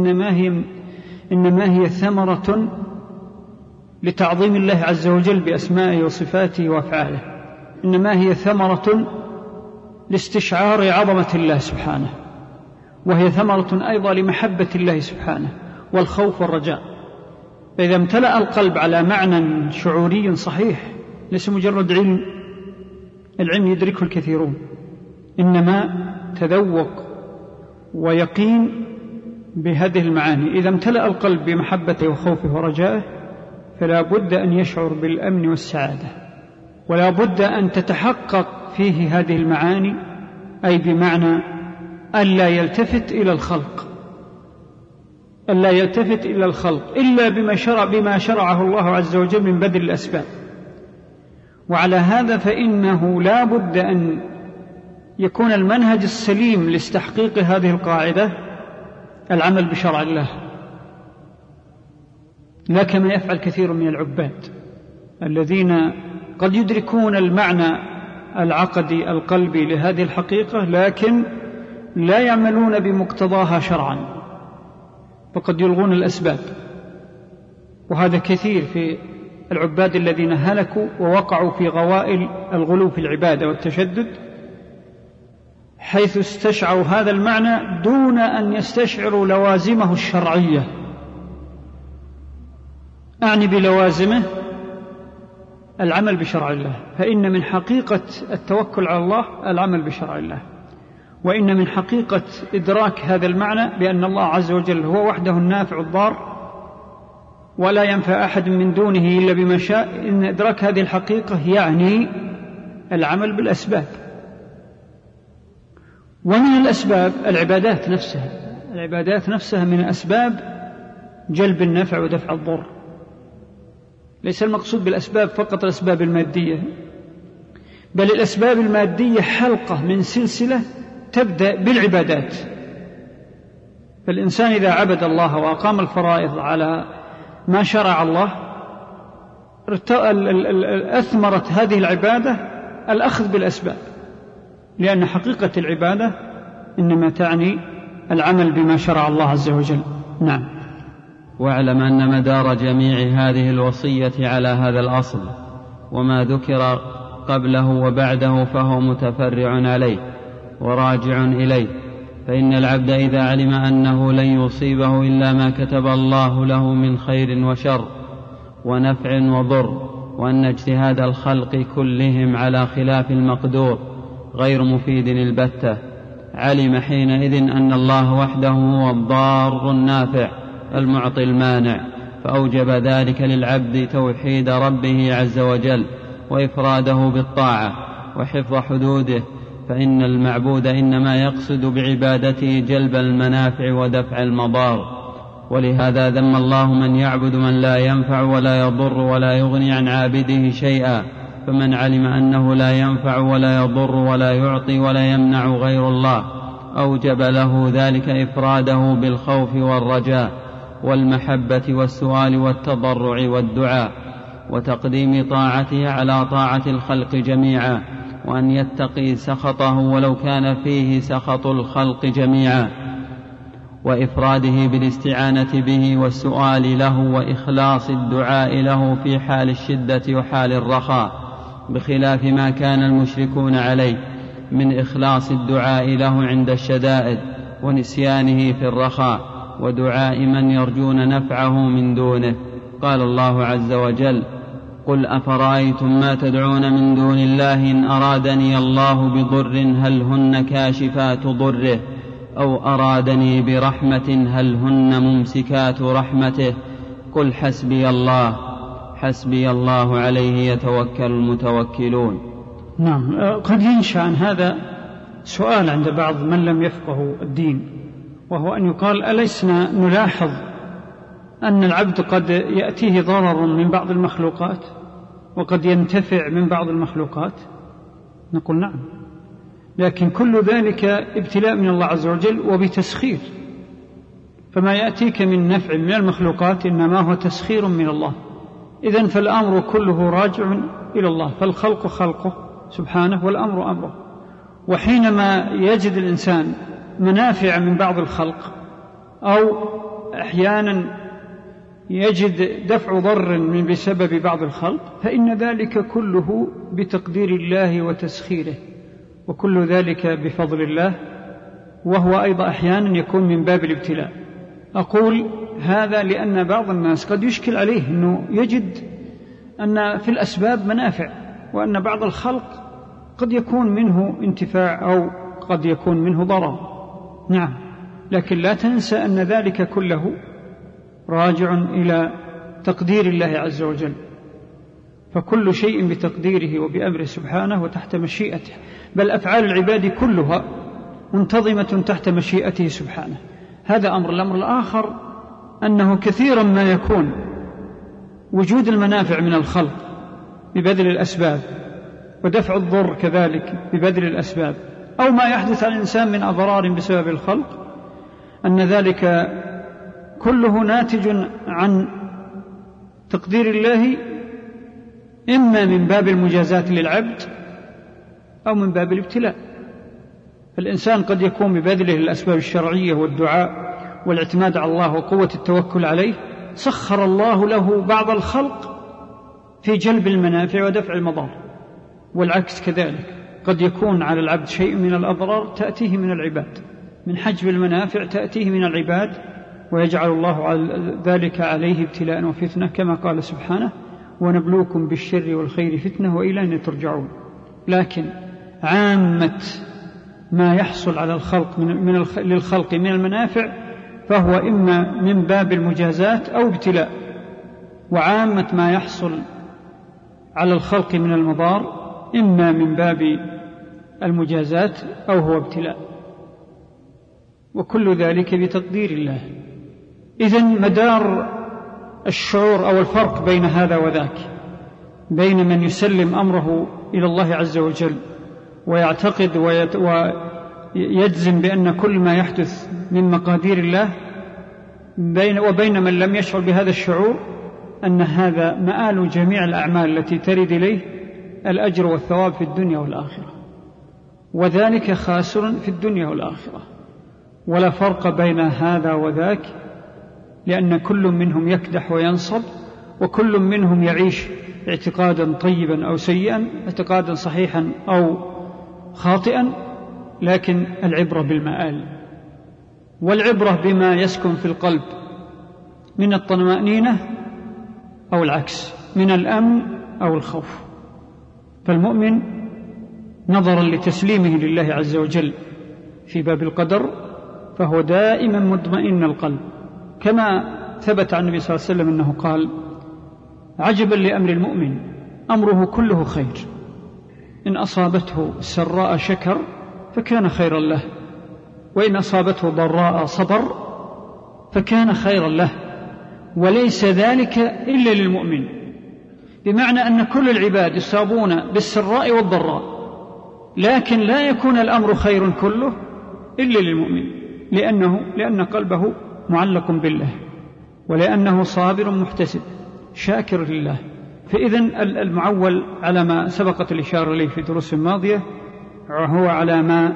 إنما هي ثمرة لتعظيم الله عز وجل بأسمائه وصفاته وأفعاله، إنما هي ثمرة لاستشعار عظمة الله سبحانه، وهي ثمرة أيضا لمحبة الله سبحانه والخوف والرجاء. فإذا امتلأ القلب على معنى شعوري صحيح ليس مجرد علم، العلم يدركه الكثيرون، إنما تذوق ويقين بهذه المعاني. إذا امتلأ القلب بمحبته وخوفه ورجائه فلا بد أن يشعر بالأمن والسعادة، ولا بد أن تتحقق فيه هذه المعاني، أي بمعنى ألا يلتفت إلى الخلق إلا بما شرعه الله عز وجل من بذل الأسباب. وعلى هذا فإنه لا بد أن يكون المنهج السليم لاستحقيق هذه القاعدة العمل بشرع الله، لا كما يفعل كثير من العباد الذين قد يدركون المعنى العقدي القلبي لهذه الحقيقة لكن لا يعملون بمقتضاها شرعا، فقد يلغون الأسباب. وهذا كثير في العباد الذين هلكوا ووقعوا في غوائل الغلو في العبادة والتشدد، حيث استشعروا هذا المعنى دون أن يستشعروا لوازمه الشرعية. أعني بلوازمه العمل بشرع الله، فإن من حقيقة التوكل على الله العمل بشرع الله، وإن من حقيقة إدراك هذا المعنى بأن الله عز وجل هو وحده النافع الضار ولا ينفع أحد من دونه إلا بما شاء، إن إدراك هذه الحقيقة يعني العمل بالأسباب. ومن الأسباب العبادات نفسها من أسباب جلب النفع ودفع الضر. ليس المقصود بالأسباب فقط الأسباب المادية، بل الأسباب المادية حلقة من سلسلة تبدأ بالعبادات. فالإنسان إذا عبد الله وأقام الفرائض على ما شرع الله أثمرت هذه العبادة الأخذ بالأسباب، لأن حقيقة العبادة إنما تعني العمل بما شرع الله عز وجل. نعم. واعلم أن مدار جميع هذه الوصية على هذا الأصل، وما ذكر قبله وبعده فهو متفرع عليه وراجع إليه. فإن العبد إذا علم أنه لن يصيبه إلا ما كتب الله له من خير وشر ونفع وضر، وأن اجتهاد الخلق كلهم على خلاف المقدور غير مفيد البتة، علم حينئذ أن الله وحده هو الضار النافع المعطي المانع، فأوجب ذلك للعبد توحيد ربه عز وجل وإفراده بالطاعة وحفظ حدوده، فإن المعبود إنما يقصد بعبادته جلب المنافع ودفع المضار. ولهذا ذم الله من يعبد من لا ينفع ولا يضر ولا يغني عن عابده شيئا، فمن علم أنه لا ينفع ولا يضر ولا يعطي ولا يمنع غير الله أوجب له ذلك إفراده بالخوف والرجاء والمحبة والسؤال والتضرع والدعاء، وتقديم طاعته على طاعة الخلق جميعا، وأن يتقي سخطه ولو كان فيه سخط الخلق جميعا، وإفراده بالاستعانة به والسؤال له وإخلاص الدعاء له في حال الشدة وحال الرخاء، بخلاف ما كان المشركون عليه من إخلاص الدعاء له عند الشدائد ونسيانه في الرخاء، ودعاء من يرجون نفعه من دونه. قال الله عز وجل: قل أفرأيتم ما تدعون من دون الله إن أرادني الله بضر هل هن كاشفات ضره أو أرادني برحمة هل هن ممسكات رحمته قل حسبي الله حسبي الله عليه يتوكل المتوكلون. نعم. قد ينشأ عن هذا سؤال عند بعض من لم يفقه الدين، وهو أن يقال: ألسنا نلاحظ أن العبد قد يأتيه ضرر من بعض المخلوقات وقد ينتفع من بعض المخلوقات؟ نقول نعم، لكن كل ذلك ابتلاء من الله عز وجل وبتسخير، فما يأتيك من نفع من المخلوقات إنما هو تسخير من الله. إذن فالأمر كله راجع إلى الله، فالخلق خلقه سبحانه والأمر أمره. وحينما يجد الإنسان منافع من بعض الخلق أو أحيانا يجد دفع ضر من بسبب بعض الخلق، فإن ذلك كله بتقدير الله وتسخيره، وكل ذلك بفضل الله، وهو أيضا أحيانا يكون من باب الابتلاء. أقول هذا لأن بعض الناس قد يشكل عليه أنه يجد أن في الأسباب منافع، وأن بعض الخلق قد يكون منه انتفاع أو قد يكون منه ضرر. نعم، لكن لا تنسى أن ذلك كله راجع إلى تقدير الله عز وجل، فكل شيء بتقديره وبأمره سبحانه وتحت مشيئته، بل أفعال العباد كلها منتظمة تحت مشيئته سبحانه. هذا أمر. الأمر الآخر أنه كثيرا ما يكون وجود المنافع من الخلق ببذل الأسباب، ودفع الضر كذلك ببذل الأسباب، أو ما يحدث على الإنسان من أضرار بسبب الخلق، أن ذلك كله ناتج عن تقدير الله، إما من باب المجازات للعبد أو من باب الابتلاء. فالإنسان قد يكون ببذله الأسباب الشرعية والدعاء والاعتماد على الله وقوة التوكل عليه، سخر الله له بعض الخلق في جلب المنافع ودفع المضار، والعكس كذلك. قد يكون على العبد شيء من الأضرار تأتيه من العباد، من حجب المنافع تأتيه من العباد، ويجعل الله ذلك عليه ابتلاء وفتنة، كما قال سبحانه: ونبلوكم بالشر والخير فتنة وإلينا ترجعون. لكن عامة ما يحصل على الخلق للخلق من المنافع فهو إما من باب المجازات أو ابتلاء، وعامة ما يحصل على الخلق من المضار إما من باب المجازات أو هو ابتلاء، وكل ذلك بتقدير الله. إذن مدار الشعور أو الفرق بين هذا وذاك، بين من يسلم أمره إلى الله عز وجل ويعتقد ويجزم بأن كل ما يحدث من مقادير الله، وبين من لم يشعر بهذا الشعور، أن هذا مآل جميع الأعمال التي ترد إليه الأجر والثواب في الدنيا والآخرة، وذلك خاسر في الدنيا والآخرة، ولا فرق بين هذا وذاك، لأن كل منهم يكدح وينصب، وكل منهم يعيش اعتقادا طيبا أو سيئا، اعتقادا صحيحا أو خاطئا، لكن العبرة بالمآل، والعبرة بما يسكن في القلب من الطمأنينة أو العكس، من الأمن أو الخوف. فالمؤمن نظرا لتسليمه لله عز وجل في باب القدر فهو دائما مطمئن القلب، كما ثبت عن النبي صلى الله عليه وسلم أنه قال: عجبا لأمر المؤمن أمره كله خير، إن أصابته سراء شكر فكان خيرا له، وإن أصابته ضراء صبر فكان خيرا له، وليس ذلك إلا للمؤمن. بمعنى أن كل العباد يصابون بالسراء والضراء، لكن لا يكون الأمر خير كله إلا للمؤمن، لأن قلبه معلق بالله، ولأنه صابر محتسب شاكر لله. فإذن المعول على ما سبقت الإشارة إليه في دروس ماضية هو على ما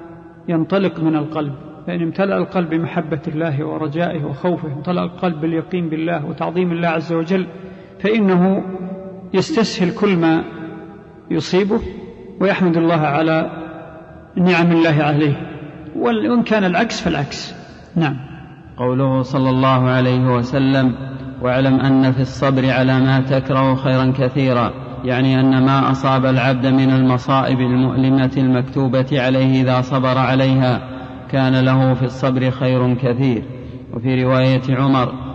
ينطلق من القلب، فإن امتلأ القلب بمحبة الله ورجائه وخوفه، امتلأ القلب باليقين بالله وتعظيم الله عز وجل، فإنه يستسهل كل ما يصيبه ويحمد الله على نعم الله عليه، وإن كان العكس فالعكس. نعم. قوله صلى الله عليه وسلم: واعلم أن في الصبر على ما تكره خيرا كثيرا، يعني أن ما أصاب العبد من المصائب المؤلمة المكتوبة عليه إذا صبر عليها كان له في الصبر خير كثير. وفي رواية عمر: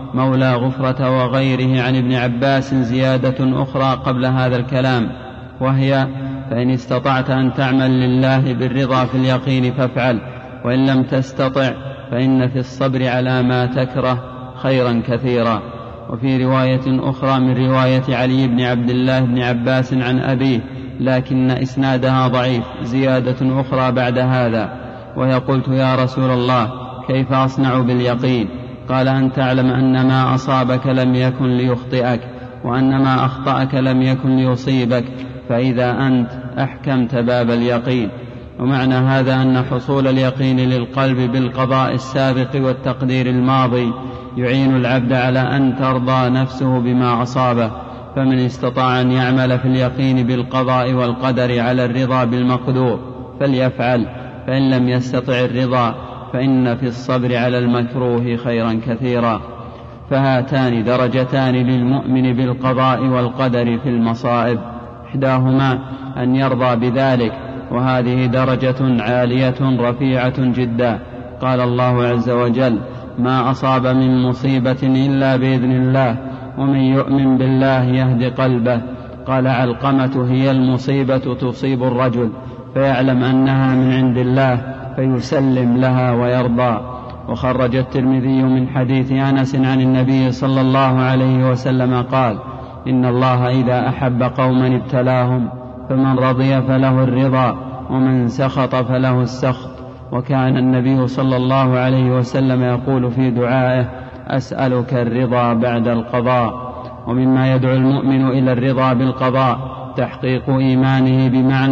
مولى غفرة وغيره عن ابن عباس زيادة أخرى قبل هذا الكلام، وهي: فإن استطعت أن تعمل لله بالرضا في اليقين فافعل، وإن لم تستطع فإن في الصبر على ما تكره خيرا كثيرا. وفي رواية أخرى من رواية علي بن عبد الله بن عباس عن أبيه، لكن إسنادها ضعيف، زيادة أخرى بعد هذا، وهي: قلت يا رسول الله كيف أصنع باليقين؟ قال: أن تعلم أن ما أصابك لم يكن ليخطئك، وأن ما أخطأك لم يكن ليصيبك، فإذا أنت أحكمت باب اليقين. ومعنى هذا أن حصول اليقين للقلب بالقضاء السابق والتقدير الماضي يعين العبد على أن ترضى نفسه بما أصابه. فمن استطاع أن يعمل في اليقين بالقضاء والقدر على الرضا بالمقدور فليفعل، فإن لم يستطع الرضا فإن في الصبر على المكروه خيرا كثيرا. فهاتان درجتان للمؤمن بالقضاء والقدر في المصائب، إحداهما أن يرضى بذلك، وهذه درجة عالية رفيعة جدا. قال الله عز وجل: ما أصاب من مصيبة إلا بإذن الله، ومن يؤمن بالله يهد قلبه. قال علقمة: هي المصيبة تصيب الرجل فيعلم أنها من عند الله فيسلم لها ويرضى. وخرج الترمذي من حديث أنس عن النبي صلى الله عليه وسلم قال: إن الله إذا أحب قوما ابتلاهم، فمن رضي فله الرضا، ومن سخط فله السخط. وكان النبي صلى الله عليه وسلم يقول في دعائه: أسألك الرضا بعد القضاء. ومما يدعو المؤمن إلى الرضا بالقضاء تحقيق إيمانه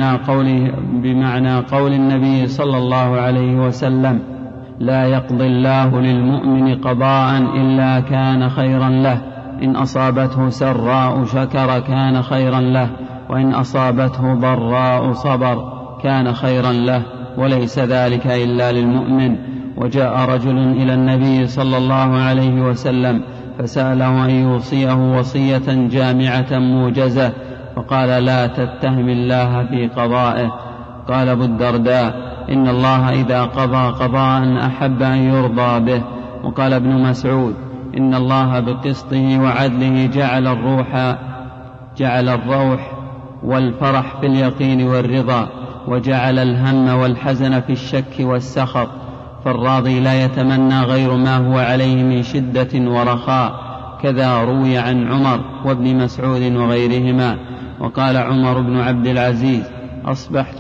بمعنى قول النبي صلى الله عليه وسلم: لا يقضي الله للمؤمن قضاء إلا كان خيرا له، إن أصابته سراء شكر كان خيرا له، وإن أصابته ضراء صبر كان خيرا له، وليس ذلك إلا للمؤمن. وجاء رجل إلى النبي صلى الله عليه وسلم فسأله أن يوصيه وصية جامعة موجزة، فقال: لا تتهم الله في قضائه. قال أبو الدرداء: إن الله إذا قضى قضاء أحب أن يرضى به. وقال ابن مسعود: إن الله بقسطه وعدله جعل الروح والفرح في اليقين والرضا، وجعل الهم والحزن في الشك والسخط. فالراضي لا يتمنى غير ما هو عليه من شدة ورخاء. كذا روي عن عمر وابن مسعود وغيرهما. وقال عمر بن عبد العزيز: أصبحت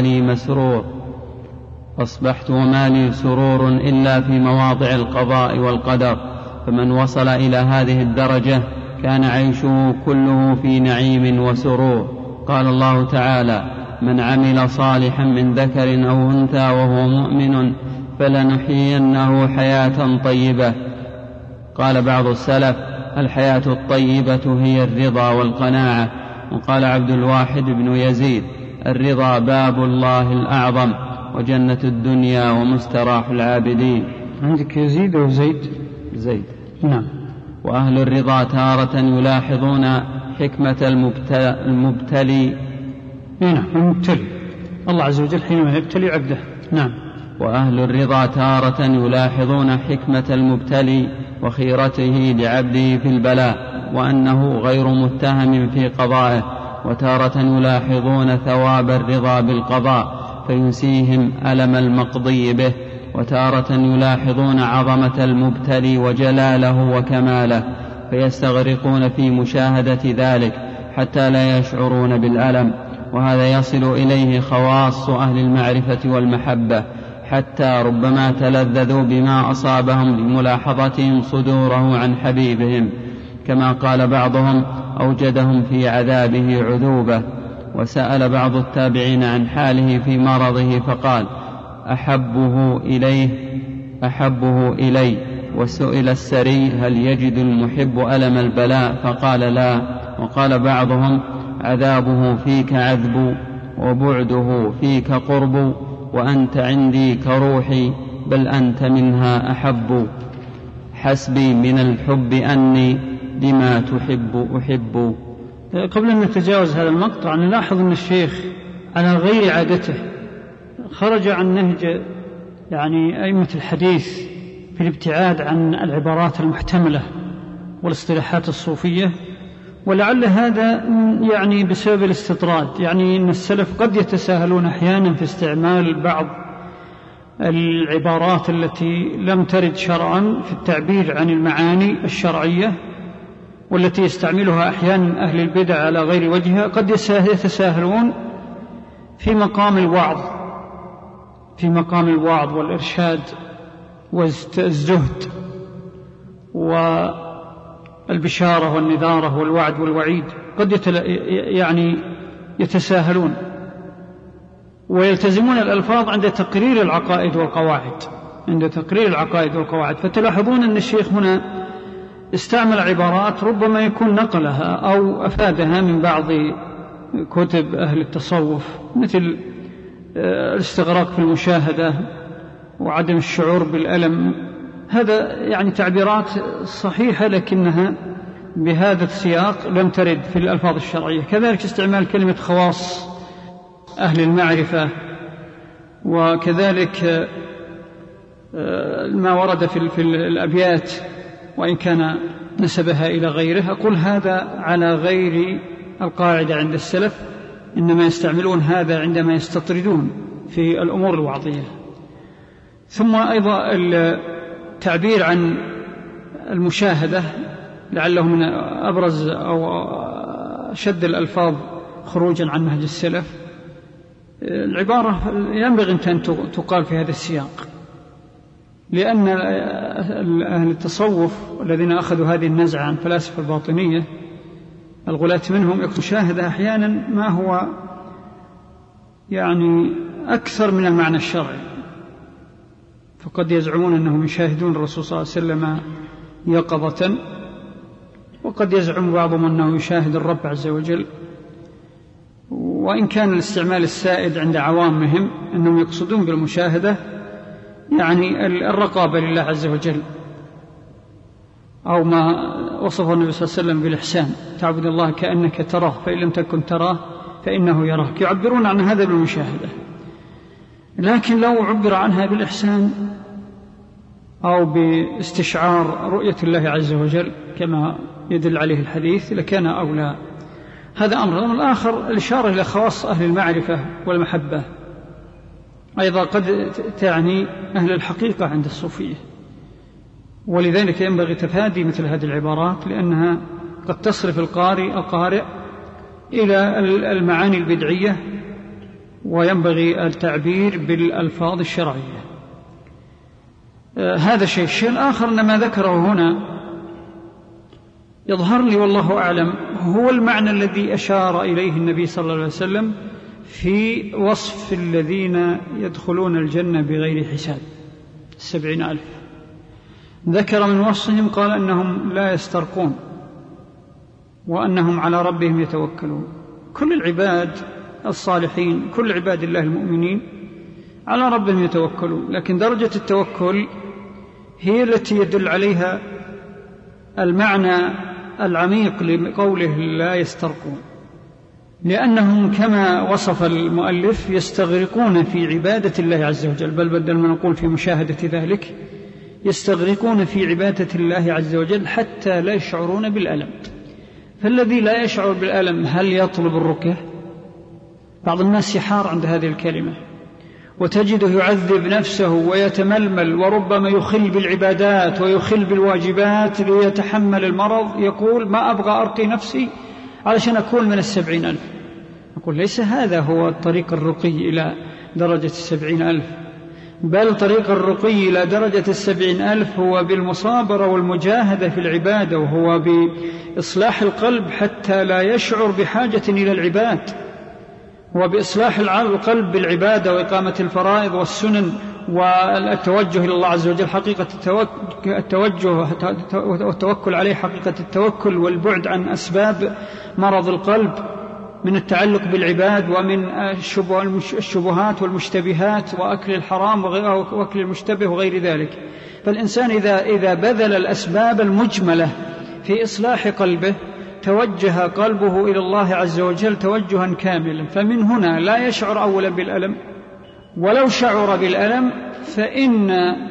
ومالي سرور إلا في مواضع القضاء والقدر. فمن وصل إلى هذه الدرجة كان عيشه كله في نعيم وسرور. قال الله تعالى: من عمل صالحا من ذكر أو أنثى وهو مؤمن فلنحيينه حياة طيبة. قال بعض السلف: الحياة الطيبة هي الرضا والقناعة. وقال عبد الواحد بن يزيد: الرضا باب الله الأعظم، وجنة الدنيا ومستراح العابدين. عندك يزيد أو زيد؟ زيد. نعم. وأهل الرضا تارة يلاحظون حكمة المبتلي. نعم، المبتلي الله عز وجل حينما يبتلي عبده. نعم. وأهل الرضا تارة يلاحظون حكمة المبتلي وخيرته لعبده في البلاء، وأنه غير متهم في قضائه. وتارة يلاحظون ثواب الرضا بالقضاء فينسيهم ألم المقضي به. وتارة يلاحظون عظمة المبتلي وجلاله وكماله فيستغرقون في مشاهدة ذلك حتى لا يشعرون بالألم. وهذا يصل إليه خواص أهل المعرفة والمحبة، حتى ربما تلذذوا بما أصابهم لملاحظتهم صدوره عن حبيبهم، كما قال بعضهم: أوجدهم في عذابه عذوبة. وسأل بعض التابعين عن حاله في مرضه فقال: أحبه إلي. وسئل السري: هل يجد المحب ألم البلاء؟ فقال: لا. وقال بعضهم: عذابه فيك عذب، وبعده فيك قرب، وأنت عندي كروحي، بل أنت منها أحب. حسبي من الحب أني لما تحب أحب. قبل أن نتجاوز هذا المقطع نلاحظ أن الشيخ على غير عادته خرج عن نهج أئمة الحديث في الابتعاد عن العبارات المحتملة والاصطلاحات الصوفية، ولعل هذا يعني بسبب الاستطراد، يعني أن السلف قد يتساهلون أحيانا في استعمال بعض العبارات التي لم ترد شرعا في التعبير عن المعاني الشرعية، والتي يستعملها أحيانا أهل البدع على غير وجهها. قد يتساهلون في مقام الوعظ والإرشاد والزهد والبشارة والنذارة والوعد والوعيد، قد يعني يتساهلون ويلتزمون الألفاظ عند تقرير العقائد والقواعد. فتلاحظون أن الشيخ هنا استعمل عبارات ربما يكون نقلها أو أفادها من بعض كتب أهل التصوف، مثل الاستغراق في المشاهدة وعدم الشعور بالألم. هذا يعني تعبيرات صحيحة لكنها بهذا السياق لم ترد في الألفاظ الشرعية. كذلك استعمال كلمة خواص أهل المعرفة، وكذلك ما ورد في الأبيات وإن كان نسبها إلى غيره. أقول هذا على غير القاعدة عند السلف، إنما يستعملون هذا عندما يستطردون في الأمور الوعظية. ثم أيضا التعبير عن المشاهدة لعله من أبرز أو شد الألفاظ خروجا عن نهج السلف. العبارة ينبغي أن تقال في هذا السياق، لأن أهل التصوف الذين أخذوا هذه النزعة عن فلاسفة الباطنية الغلاة منهم يشاهد أحيانا ما هو يعني أكثر من المعنى الشرعي، فقد يزعمون أنهم يشاهدون الرسول صلى الله عليه وسلم يقظة، وقد يزعم بعضهم أنه يشاهد الرب عز وجل. وإن كان الاستعمال السائد عند عوامهم أنهم يقصدون بالمشاهدة يعني الرقابة لله عز وجل، أو ما وصفه النبي صلى الله عليه وسلم بالإحسان، تعبد الله كأنك تراه فإن لم تكن تراه فإنه يراك. يعبرون عن هذا بالمشاهدة، لكن لو عبر عنها بالإحسان أو باستشعار رؤية الله عز وجل كما يدل عليه الحديث لكان أولى. هذا أمر. الآخر الإشارة إلى خواص أهل المعرفة والمحبة، أيضا قد تعني أهل الحقيقة عند الصوفية، ولذلك ينبغي تفادي مثل هذه العبارات، لأنها قد تصرف القارئ إلى المعاني البدعية، وينبغي التعبير بالألفاظ الشرعية. هذا الشيء الآخر أن ما ذكره هنا يظهر لي والله أعلم هو المعنى الذي أشار إليه النبي صلى الله عليه وسلم في وصف الذين يدخلون الجنة بغير حساب 70,000. ذكر من وصفهم قال أنهم لا يسترقون وأنهم على ربهم يتوكلون. كل العباد الصالحين، كل عباد الله المؤمنين على ربهم يتوكلون، لكن درجة التوكل هي التي يدل عليها المعنى العميق لقوله لا يسترقون، لأنهم كما وصف المؤلف يستغرقون في عبادة الله عز وجل، بل بدل ما نقول في مشاهدة ذلك، يستغرقون في عبادة الله عز وجل حتى لا يشعرون بالألم. فالذي لا يشعر بالألم هل يطلب الرقية؟ بعض الناس يحار عند هذه الكلمة وتجده يعذب نفسه ويتململ، وربما يخل بالعبادات ويخل بالواجبات ليتحمل المرض، يقول ما أبغى أرقي نفسي علشان أكون من 70,000. أقول ليس هذا هو الطريق الرقي إلى درجة 70,000، بل طريق الرقي إلى درجة 70,000 هو بالمصابرة والمجاهدة في العبادة، وهو بإصلاح القلب حتى لا يشعر بحاجة إلى العباد، وبإصلاح القلب بالعبادة وإقامة الفرائض والسنن والتوجه إلى الله عز وجل حقيقة التوجه والتوكل عليه حقيقة التوكل، والبعد عن أسباب مرض القلب من التعلق بالعباد ومن الشبهات والمشتبهات وأكل الحرام وأكل المشتبه وغير ذلك. فالإنسان إذا بذل الأسباب المجملة في إصلاح قلبه توجه قلبه إلى الله عز وجل توجها كاملا، فمن هنا لا يشعر أولا بالألم، ولو شعر بالألم فإن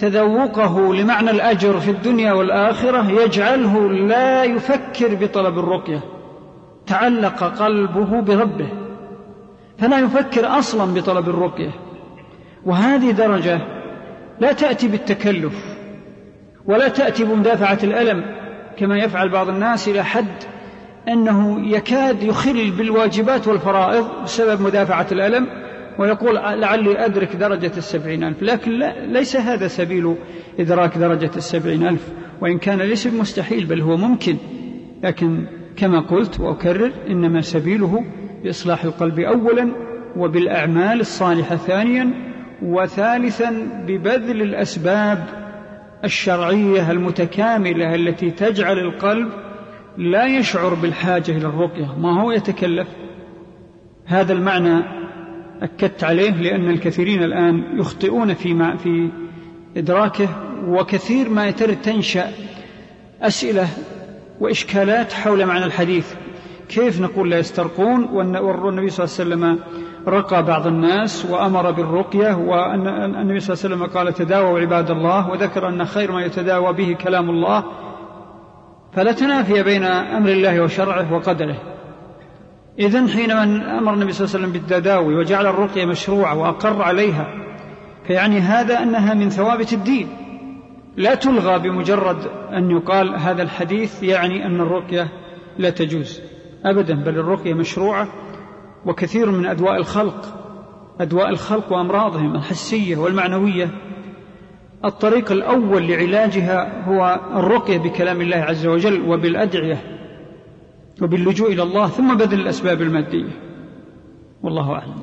تذوقه لمعنى الأجر في الدنيا والآخرة يجعله لا يفكر بطلب الرقية، تعلق قلبه بربه فلا يفكر أصلا بطلب الرقية. وهذه درجة لا تأتي بالتكلف ولا تأتي بمدافعة الألم كما يفعل بعض الناس إلى حد أنه يكاد يخل بالواجبات والفرائض بسبب مدافعة الألم ويقول لعلي أدرك درجة 70,000. لكن ليس هذا سبيل إدراك درجة 70,000، وإن كان ليس بمستحيل بل هو ممكن، لكن كما قلت وأكرر إنما سبيله بإصلاح القلب أولا، وبالأعمال الصالحة ثانيا، وثالثا ببذل الأسباب الشرعية المتكاملة التي تجعل القلب لا يشعر بالحاجة إلى الرقية، ما هو يتكلف. هذا المعنى أكدت عليه لأن الكثيرين الآن يخطئون في إدراكه، وكثير ما تنشأ أسئلة وإشكالات حول معنى الحديث. كيف نقول لا يسترقون والنبي صلى الله عليه وسلم رقى بعض الناس وأمر بالرقية، وأن النبي صلى الله عليه وسلم قال تداووا عباد الله، وذكر أن خير ما يتداوى به كلام الله، فلا تنافي بين أمر الله وشرعه وقدره. إذن حينما أمر النبي صلى الله عليه وسلم بالتداوي وجعل الرقية مشروعة وأقر عليها، فيعني هذا أنها من ثوابت الدين لا تلغى بمجرد أن يقال هذا الحديث يعني أن الرقية لا تجوز أبدا، بل الرقية مشروعة. وكثير من أدواء الخلق وأمراضهم الحسية والمعنوية الطريق الأول لعلاجها هو الرقية بكلام الله عز وجل وبالأدعية وباللجوء إلى الله، ثم بذل الأسباب المادية، والله أعلم.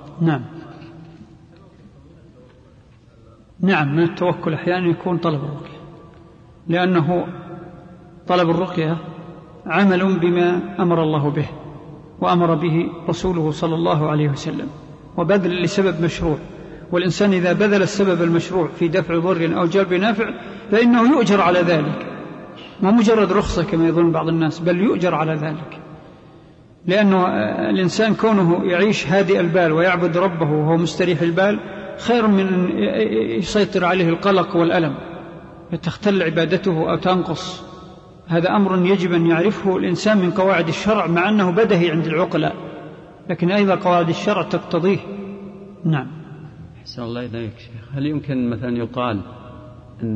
نعم، من التوكل أحيانا يكون طلب الرقية، لأنه طلب الرقية عمل بما أمر الله به وأمر به رسوله صلى الله عليه وسلم، وبذل لسبب مشروع، والإنسان إذا بذل السبب المشروع في دفع ضر أو جلب نافع فإنه يؤجر على ذلك، ما مجرد رخصة كما يظن بعض الناس، بل يؤجر على ذلك، لأنه الإنسان كونه يعيش هادئ البال ويعبد ربه وهو مستريح البال خير من أن يسيطر عليه القلق والألم فتختل عبادته أو تنقص. هذا أمر يجب أن يعرفه الإنسان من قواعد الشرع، مع أنه بدهي عند العقلاء، لكن أيضا قواعد الشرع تقتضيه. نعم. أحسن الله إليك شيخ. هل يمكن مثلا يقال أن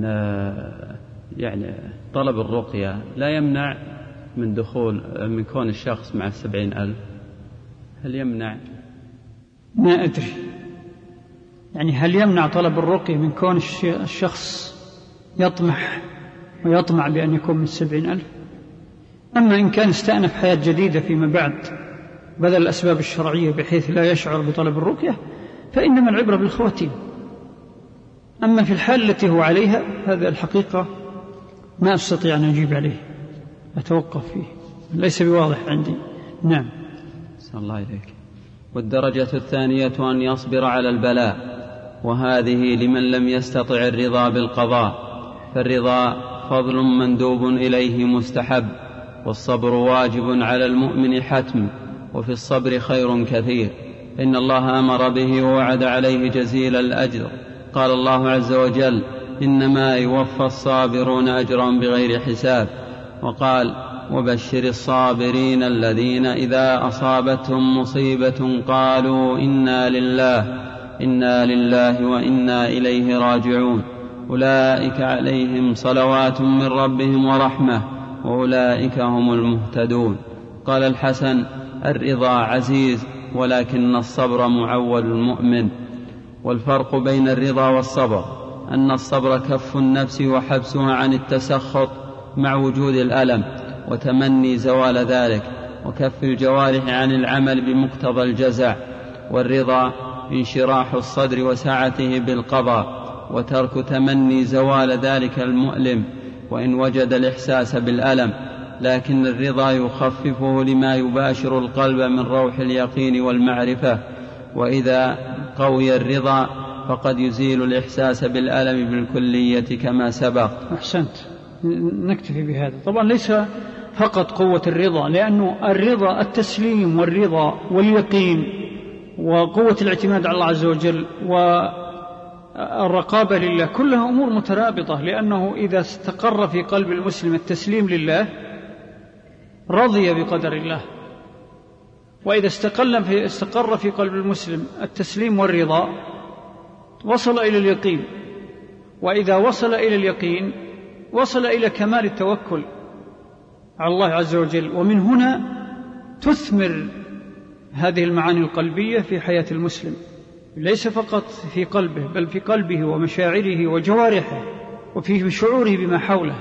يعني طلب الرقية لا يمنع من كون الشخص مع 70,000؟ هل يمنع؟ ما أدري، يعني هل يمنع طلب الرقية من كون الشخص يطمح ويطمع بأن يكون من 70,000؟ أما إن كان استأنف حياة جديدة فيما بعد بدل الأسباب الشرعية بحيث لا يشعر بطلب الرقية فإنما العبرة بالخواتيم. أما في الحال التي هو عليها هذا الحقيقة ما أستطيع أن أجيب عليه، أتوقف فيه، ليس بواضح عندي. نعم. صلى الله عليك. والدرجة الثانية أن يصبر على البلاء، وهذه لمن لم يستطع الرضا بالقضاء، فالرضا فضل مندوب إليه مستحب، والصبر واجب على المؤمن حتم، وفي الصبر خير كثير، إن الله أمر به ووعد عليه جزيل الأجر. قال الله عز وجل إنما يوفى الصابرون أجرهم بغير حساب. وقال وبشر الصابرين الذين إذا أصابتهم مصيبة قالوا إنا لله وإنا إليه راجعون، أولئك عليهم صلوات من ربهم ورحمة وأولئك هم المهتدون. قال الحسن الرضا عزيز ولكن الصبر معول المؤمن. والفرق بين الرضا والصبر أن الصبر كف النفس وحبسها عن التسخط مع وجود الألم وتمني زوال ذلك، وكف الجوارح عن العمل بمقتضى الجزع. والرضا انشراح الصدر وسعته بالقضاء وترك تمني زوال ذلك المؤلم وإن وجد الإحساس بالألم، لكن الرضا يخففه لما يباشر القلب من روح اليقين والمعرفة، وإذا قوي الرضا فقد يزيل الإحساس بالألم بالكلية كما سبق. أحسنت، نكتفي بهذا. طبعا ليس فقط قوة الرضا، لأنه الرضا التسليم والرضا واليقين وقوة الاعتماد على الله عز وجل الرقابة لله، كلها أمور مترابطة، لأنه إذا استقر في قلب المسلم التسليم لله رضي بقدر الله، وإذا استقر في قلب المسلم التسليم والرضا وصل إلى اليقين، وإذا وصل إلى اليقين وصل إلى كمال التوكل على الله عز وجل. ومن هنا تثمر هذه المعاني القلبية في حياة المسلم، ليس فقط في قلبه بل في قلبه ومشاعره وجوارحه وفي شعوره بما حوله.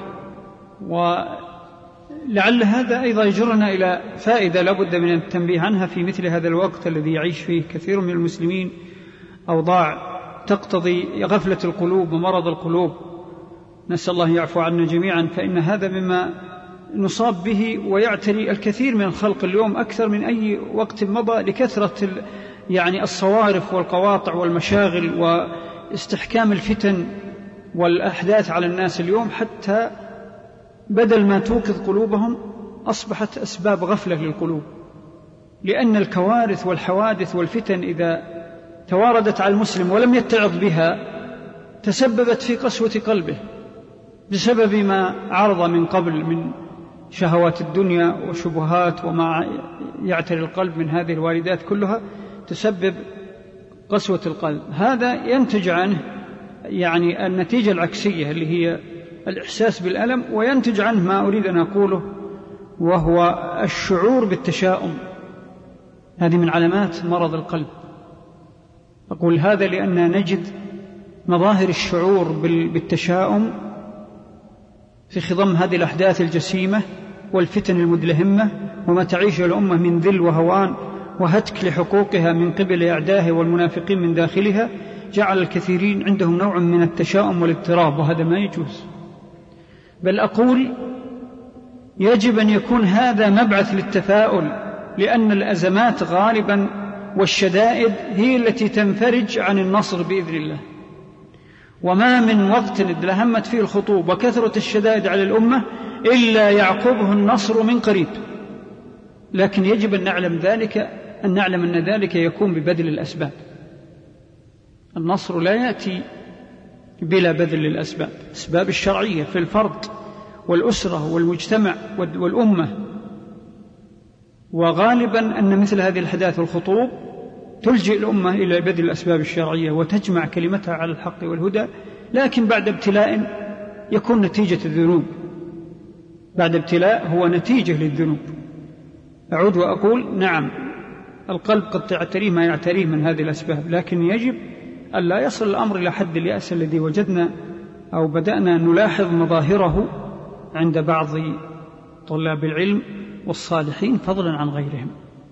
ولعل هذا أيضا يجرنا إلى فائدة لابد من التنبيه عنها في مثل هذا الوقت الذي يعيش فيه كثير من المسلمين أوضاع تقتضي غفلة القلوب ومرض القلوب، نسأل الله يعفو عنا جميعا، فإن هذا مما نصاب به ويعتري الكثير من الخلق اليوم أكثر من أي وقت مضى، لكثرة الصوارف والقواطع والمشاغل واستحكام الفتن والأحداث على الناس اليوم، حتى بدل ما توقظ قلوبهم أصبحت أسباب غفلة للقلوب، لأن الكوارث والحوادث والفتن إذا تواردت على المسلم ولم يتعظ بها تسببت في قسوة قلبه بسبب ما عرض من قبل من شهوات الدنيا وشبهات وما يعتري القلب من هذه الواردات كلها تسبب قسوة القلب. هذا ينتج عنه النتيجة العكسية اللي هي الإحساس بالألم، وينتج عنه ما أريد أن أقوله وهو الشعور بالتشاؤم. هذه من علامات مرض القلب. أقول هذا لأننا نجد مظاهر الشعور بالتشاؤم في خضم هذه الأحداث الجسيمة والفتن المدلهمة وما تعيشه الأمة من ذل وهوان وهتك لحقوقها من قبل أعدائها والمنافقين من داخلها، جعل الكثيرين عندهم نوع من التشاؤم والاضطراب، وهذا ما يجوز. بل أقول يجب أن يكون هذا مبعث للتفاؤل، لأن الأزمات غالبا والشدائد هي التي تنفرج عن النصر بإذن الله. وما من وقت ادلهمت فيه الخطوب وكثرة الشدائد على الأمة إلا يعقبه النصر من قريب، لكن يجب أن نعلم أن ذلك يكون ببذل الأسباب. النصر لا يأتي بلا بذل الأسباب، الأسباب الشرعية في الفرد والأسرة والمجتمع والأمة. وغالبا أن مثل هذه الأحداث والخطوب تلجئ الأمة إلى بذل الأسباب الشرعية وتجمع كلمتها على الحق والهدى، لكن بعد ابتلاء يكون نتيجة الذنوب. بعد ابتلاء هو نتيجة للذنوب. أعود وأقول نعم القلب قد تعتريه ما يعتريه من هذه الأسباب، لكن يجب أن لا يصل الأمر إلى حد اليأس الذي وجدنا أو بدأنا نلاحظ مظاهره عند بعض طلاب العلم والصالحين فضلا عن غيرهم.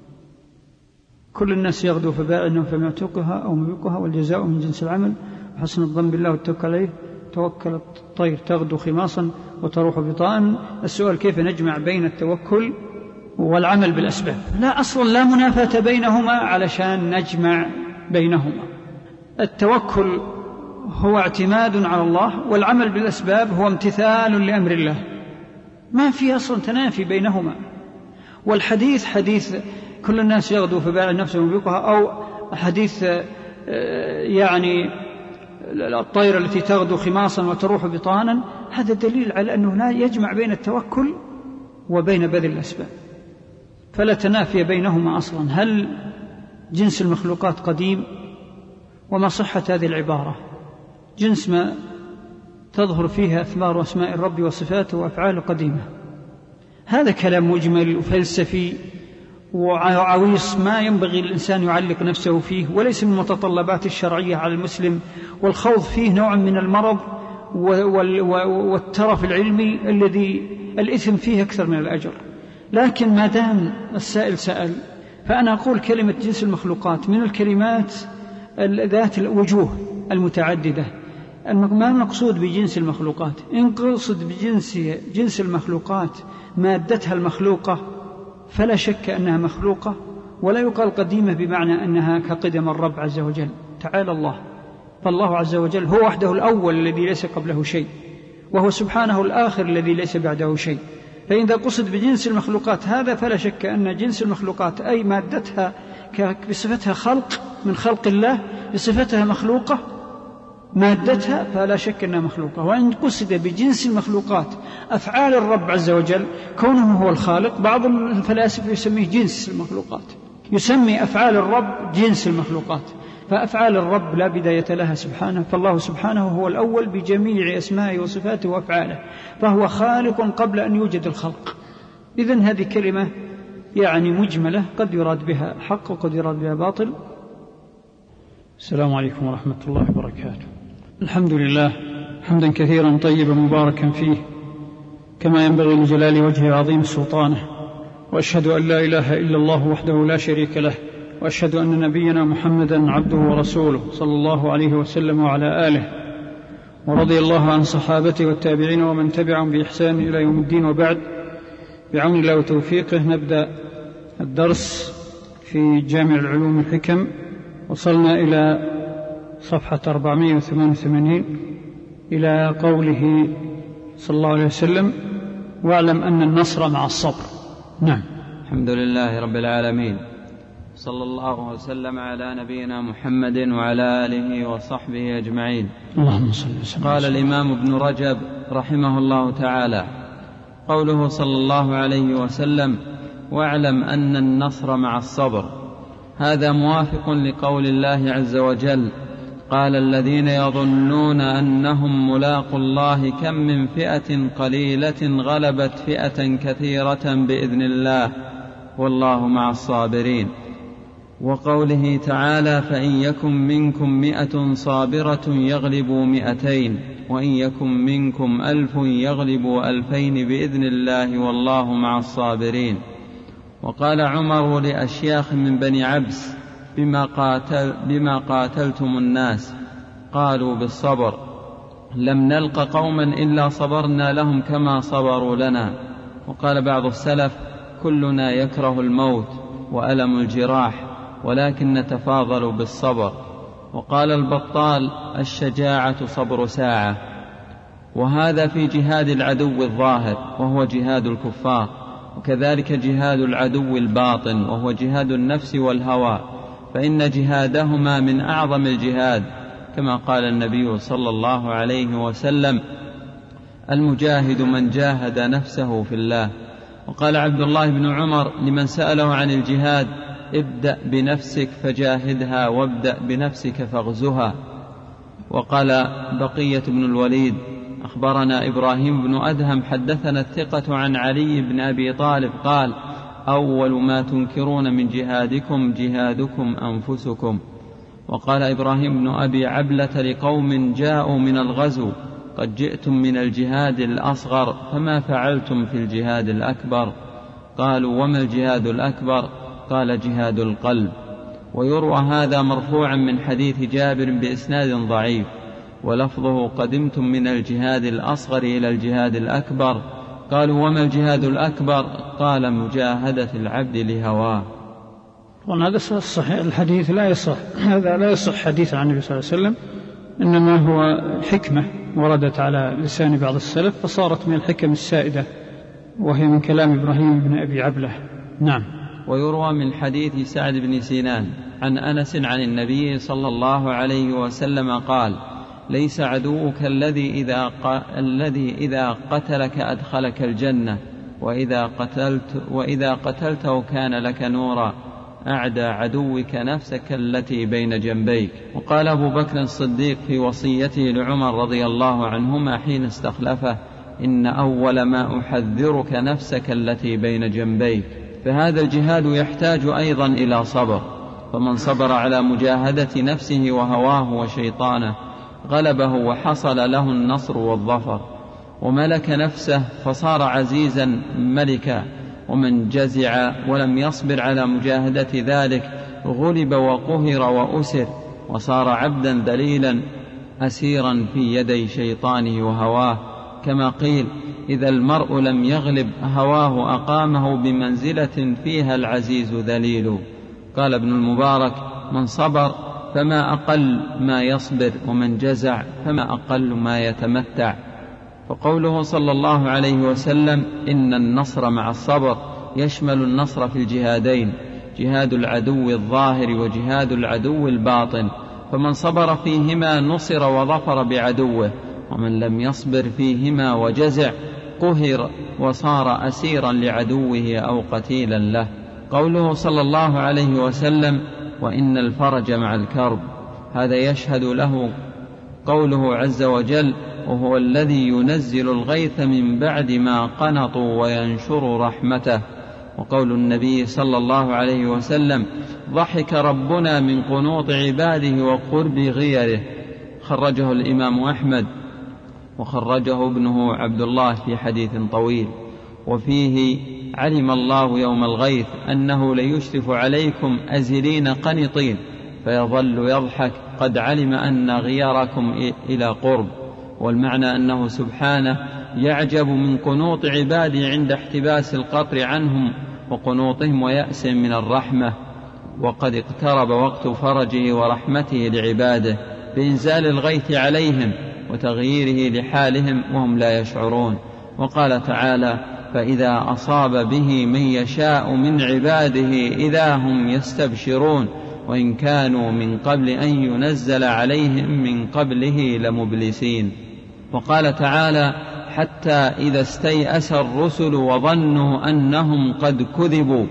كل الناس يغدو فبائع فما يعتقها أو مبيقها والجزاء من جنس العمل وحسن الظن بالله والتوكل عليه. توكل الطير تغدو خماصا وتروح بطاء. السؤال كيف نجمع بين التوكل والعمل بالأسباب؟ لا أصلا لا منافاة بينهما علشان نجمع بينهما. التوكل هو اعتماد على الله، والعمل بالأسباب هو امتثال لأمر الله، ما في أصلا تنافي بينهما. والحديث حديث كل الناس يغدو فبائع نفسه ومبيقها، أو حديث الطير التي تغدو خماصا وتروح بطانا، هذا دليل على أنه لا يجمع بين التوكل وبين بذل الأسباب، فلا تنافي بينهما أصلا. هل جنس المخلوقات قديم؟ وما صحة هذه العبارة؟ جنس ما تظهر فيها أثمار أسماء الرب وصفاته وأفعاله قديمة. هذا كلام مجمل وفلسفي وعويص ما ينبغي الإنسان يعلق نفسه فيه، وليس من المتطلبات الشرعية على المسلم، والخوض فيه نوع من المرض والترف العلمي الذي الإثم فيه أكثر من الأجر. لكن ما دام السائل سأل، فأنا أقول كلمة جنس المخلوقات من الكلمات ذات الوجوه المتعددة. ما المقصود بجنس المخلوقات؟ إن قصد بجنس المخلوقات مادتها المخلوقة فلا شك أنها مخلوقة، ولا يقال قديمة بمعنى أنها كقدم الرب عز وجل تعالى الله. فالله عز وجل هو وحده الأول الذي ليس قبله شيء، وهو سبحانه الآخر الذي ليس بعده شيء. فإذا قصد بجنس المخلوقات هذا فلا شك أن جنس المخلوقات أي مادتها بصفتها خلق من خلق الله، بصفتها مخلوقة، مادتها فلا شك أنها مخلوقة. وإن قصد بجنس المخلوقات أفعال الرب عز وجل كونه هو الخالق، بعض الفلاسفة يسميه جنس المخلوقات، يسمي أفعال الرب جنس المخلوقات، فأفعال الرب لا بداية لها سبحانه، فالله سبحانه هو الأول بجميع أسمائه وصفاته وأفعاله، فهو خالق قبل أن يوجد الخلق. إذن هذه كلمة يعني مجملة، قد يراد بها حق وقد يراد بها باطل. السلام عليكم ورحمة الله وبركاته. الحمد لله حمدا كثيرا طيبا مباركا فيه كما ينبغي لجلال وجهه عظيم سلطانه، وأشهد أن لا إله إلا الله وحده لا شريك له، وأشهد أن نبينا محمدا عبده ورسوله صلى الله عليه وسلم وعلى آله، ورضي الله عن صحابته والتابعين ومن تبعهم بإحسان إلى يوم الدين. وبعد، بعون الله وتوفيقه نبدأ الدرس في جامع العلوم الحكم. وصلنا إلى صفحة 488 إلى قوله صلى الله عليه وسلم: واعلم أن النصر مع الصبر. نعم. الحمد لله رب العالمين، صلى الله وسلم على نبينا محمد وعلى آله وصحبه أجمعين. اللهم صل وسلم. قال الإمام ابن رجب رحمه الله تعالى: قوله صلى الله عليه وسلم: واعلم أن النصر مع الصبر، هذا موافق لقول الله عز وجل: قال الذين يظنون أنهم ملاقوا الله كم من فئة قليلة غلبت فئة كثيرة بإذن الله والله مع الصابرين. وقوله تعالى: فإن يكن منكم 100 صابرة يغلبوا 200، وإن يكن منكم 1000 يغلبوا 2000 بإذن الله والله مع الصابرين. وقال عمر لأشياخ من بني عبس: بما قاتلتم الناس؟ قالوا: بالصبر، لم نلق قوما إلا صبرنا لهم كما صبروا لنا. وقال بعض السلف: كلنا يكره الموت وألم الجراح، ولكن نتفاضل بالصبر. وقال البطال: الشجاعة صبر ساعة. وهذا في جهاد العدو الظاهر وهو جهاد الكفار، وكذلك جهاد العدو الباطن وهو جهاد النفس والهوى، فإن جهادهما من أعظم الجهاد، كما قال النبي صلى الله عليه وسلم: المجاهد من جاهد نفسه في الله. وقال عبد الله بن عمر لمن سأله عن الجهاد: ابدأ بنفسك فجاهدها، وابدأ بنفسك فاغزها. وقال بقية بن الوليد: أخبرنا إبراهيم بن أدهم حدثنا الثقة عن علي بن أبي طالب قال: أول ما تنكرون من جهادكم جهادكم أنفسكم. وقال إبراهيم بن أبي عبلة لقوم جاءوا من الغزو: قد جئتم من الجهاد الأصغر فما فعلتم في الجهاد الأكبر؟ قالوا: وما الجهاد الأكبر؟ قال: جهاد القلب. ويروى هذا مرفوعا من حديث جابر بإسناد ضعيف، ولفظه: قدمتم من الجهاد الأصغر إلى الجهاد الأكبر. قالوا: وما الجهاد الأكبر؟ قال: مجاهدة العبد لهواه. وهذا الصحيح، الحديث لا يصح، هذا لا يصح حديث عن النبي صلى الله عليه وسلم، إنما هو حكمة وردت على لسان بعض السلف فصارت من الحكم السائدة، وهي من كلام إبراهيم بن أبي عبلة. نعم. ويروى من حديث سعد بن سينان عن أنس عن النبي صلى الله عليه وسلم قال: ليس عدوك الذي إذا قتلك أدخلك الجنة، وإذا قتلته كان لك نورا، أعدى عدوك نفسك التي بين جنبيك. وقال أبو بكر الصديق في وصيته لعمر رضي الله عنهما حين استخلفه: إن أول ما أحذرك نفسك التي بين جنبيك. فهذا الجهاد يحتاج أيضا إلى صبر، فمن صبر على مجاهدة نفسه وهواه وشيطانه غلبه وحصل له النصر والظفر، وملك نفسه فصار عزيزا ملكا. ومن جزع ولم يصبر على مجاهدة ذلك غلب وقهر وأسر، وصار عبدا ذليلا أسيرا في يدي شيطانه وهواه، كما قيل: إذا المرء لم يغلب هواه أقامه بمنزلة فيها العزيز ذليل. قال ابن المبارك: من صبر فما أقل ما يصبر، ومن جزع فما أقل ما يتمتع. فقوله صلى الله عليه وسلم: إن النصر مع الصبر يشمل النصر في الجهادين، جهاد العدو الظاهر وجهاد العدو الباطن. فمن صبر فيهما نصر وظفر بعدوه، ومن لم يصبر فيهما وجزع قهر وصار أسيرا لعدوه أو قتيلا له. قوله صلى الله عليه وسلم: وإن الفرج مع الكرب، هذا يشهد له قوله عز وجل: وهو الذي ينزل الغيث من بعد ما قنطوا وينشر رحمته. وقول النبي صلى الله عليه وسلم: ضحك ربنا من قنوط عباده وقرب غيره، خرجه الإمام أحمد وخرجه ابنه عبد الله في حديث طويل. وفيه: علم الله يوم الغيث أنه ليشرف عليكم أزلين قنطين، فيظل يضحك قد علم أن غيركم إلى قرب. والمعنى أنه سبحانه يعجب من قنوط عباده عند احتباس القطر عنهم وقنوطهم ويأس من الرحمة، وقد اقترب وقت فرجه ورحمته لعباده بإنزال الغيث عليهم وتغييره لحالهم وهم لا يشعرون. وقال تعالى: فإذا أصاب به من يشاء من عباده إذا هم يستبشرون وإن كانوا من قبل أن ينزل عليهم من قبله لمبلسين. وقال تعالى: حتى إذا استيأس الرسل وظنوا أنهم قد كذبوا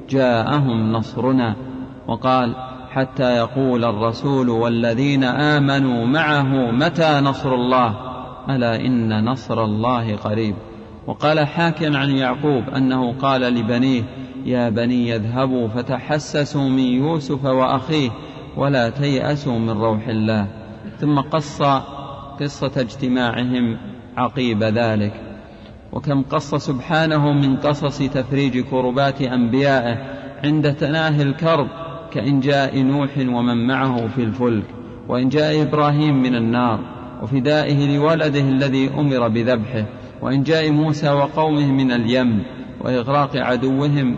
جاءهم نصرنا. وقال: حتى يقول الرسول والذين آمنوا معه متى نصر الله، ألا إن نصر الله قريب. وقال حاكٍ عن يعقوب أنه قال لبنيه: يا بني اذهبوا فتحسسوا من يوسف وأخيه ولا تيأسوا من روح الله. ثم قص قصة اجتماعهم عقيب ذلك. وكم قص سبحانه من قصص تفريج كربات أنبيائه عند تناهي الكرب، كإنجاء نوح ومن معه في الفلك، وإنجاء إبراهيم من النار، وفدائه لولده الذي أمر بذبحه، وإنجاء موسى وقومه من اليم، وإغراق عدوهم،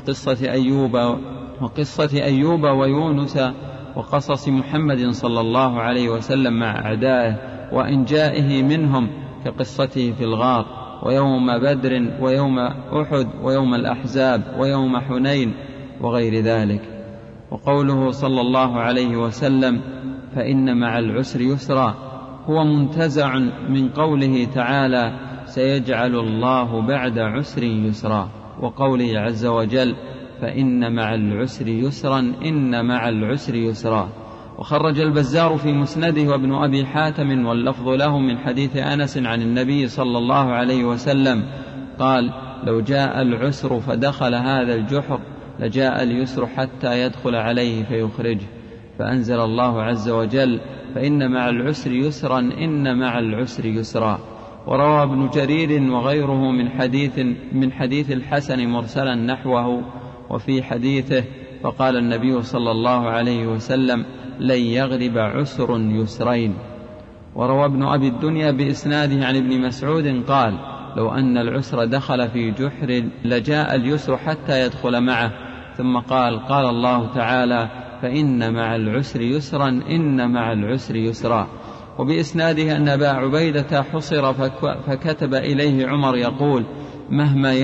وقصة أيوب ويونس، وقصص محمد صلى الله عليه وسلم مع أعدائه وإنجائه منهم كقصته في الغار، ويوم بدر، ويوم أحد، ويوم الأحزاب، ويوم حنين، وغير ذلك. وقوله صلى الله عليه وسلم: فإن مع العسر يسرا، هو منتزع من قوله تعالى: سيجعل الله بعد عسر يسرا. وقوله عز وجل: فإن مع العسر يسرا، إن مع العسر يسرا. وخرج البزار في مسنده وابن أبي حاتم واللفظ له من حديث أنس عن النبي صلى الله عليه وسلم قال: لو جاء العسر فدخل هذا الجحر لجاء اليسر حتى يدخل عليه فيخرجه، فأنزل الله عز وجل: فإن مع العسر يسرا، إن مع العسر يسرا. وروى ابن جرير وغيره من حديث الحسن مرسلا نحوه، وفي حديثه: فقال النبي صلى الله عليه وسلم: لن يغلب عسر يسرين. وروى ابن أبي الدنيا بإسناده عن ابن مسعود قال: لو أن العسر دخل في جحر لجاء اليسر حتى يدخل معه. ثم قال: قال الله تعالى: فإن مع العسر يسرا، إن مع العسر يسرا. وبإسناده أن أبا عبيدة حصر فكتب إليه عمر يقول: مهما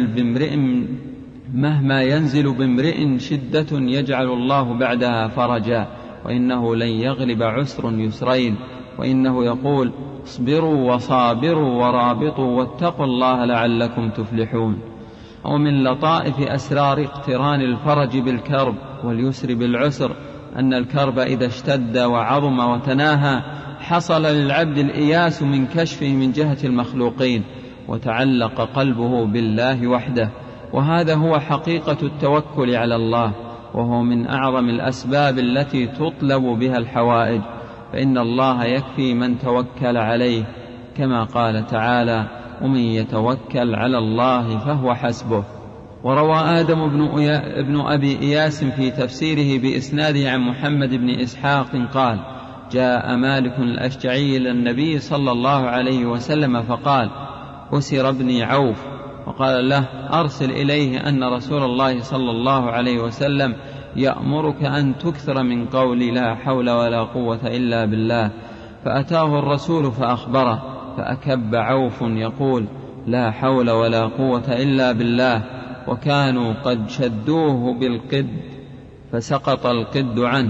ينزل بامرئ شدة يجعل الله بعدها فرجا، وإنه لن يغلب عسر يسرين. وإنه يقول: اصبروا وصابروا ورابطوا واتقوا الله لعلكم تفلحون. ومن لطائف أسرار اقتران الفرج بالكرب واليسر بالعسر أن الكرب إذا اشتد وعظم وتناهى حصل للعبد الإياس من كشفه من جهة المخلوقين، وتعلق قلبه بالله وحده. وهذا هو حقيقة التوكل على الله، وهو من أعظم الأسباب التي تطلب بها الحوائج، فإن الله يكفي من توكل عليه، كما قال تعالى: ومن يتوكل على الله فهو حسبه. وروى آدم بن أبي إياس في تفسيره بإسناده عن محمد بن إسحاق قال: جاء مالك الأشجعي إلى النبي صلى الله عليه وسلم فقال: أسر ابني عوف، وقال له: أرسل إليه أن رسول الله صلى الله عليه وسلم يأمرك أن تكثر من قول لا حول ولا قوة إلا بالله. فأتاه الرسول فأخبره، فأكب عوف يقول: لا حول ولا قوة إلا بالله، وكانوا قد شدوه بالقد فسقط القد عنه.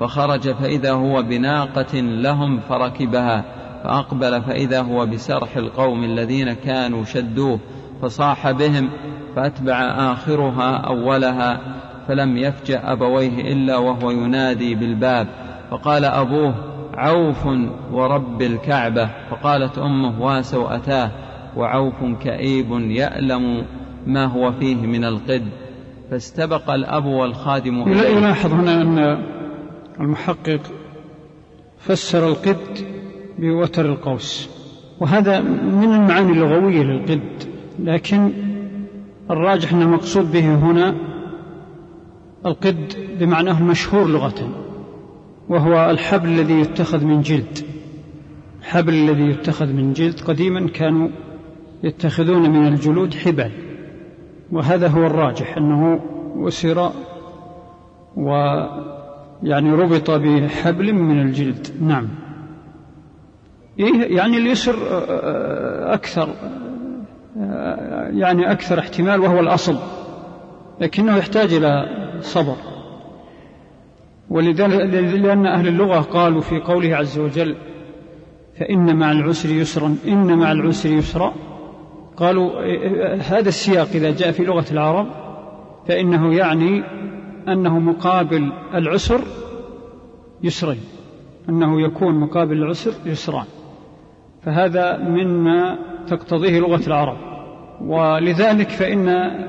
فخرج فإذا هو بناقة لهم فركبها، فأقبل فإذا هو بسرح القوم الذين كانوا شدوه، فصاح بهم فأتبع آخرها أولها، فلم يفجأ أبويه إلا وهو ينادي بالباب، فقال أبوه: عوف ورب الكعبة. فقالت أمه: واسوأتاه، وعوف كئيب يألم ما هو فيه من القد. فاستبق الأب والخادم إليه. يلاحظ هنا أن المحقق فسر القد بوتر القوس، وهذا من المعاني اللغوية للقد، لكن الراجح أن المقصود به هنا القد بمعناه المشهور لغة، وهو الحبل الذي يتخذ من جلد. الحبل الذي يتخذ من جلد قديما كانوا يتخذون من الجلود حبال، وهذا هو الراجح أنه أسر ويعني ربط بحبل من الجلد. نعم، يعني اليسر أكثر، يعني أكثر احتمال، وهو الأصل، لكنه يحتاج إلى صبر. لأن أهل اللغة قالوا في قوله عز وجل: فإن مع العسر يسرا، إن مع العسر يسرا، قالوا هذا السياق إذا جاء في لغة العرب فإنه يعني أنه مقابل العسر يسرين، أنه يكون مقابل العسر يسران، فهذا مما تقتضيه لغة العرب. ولذلك فإن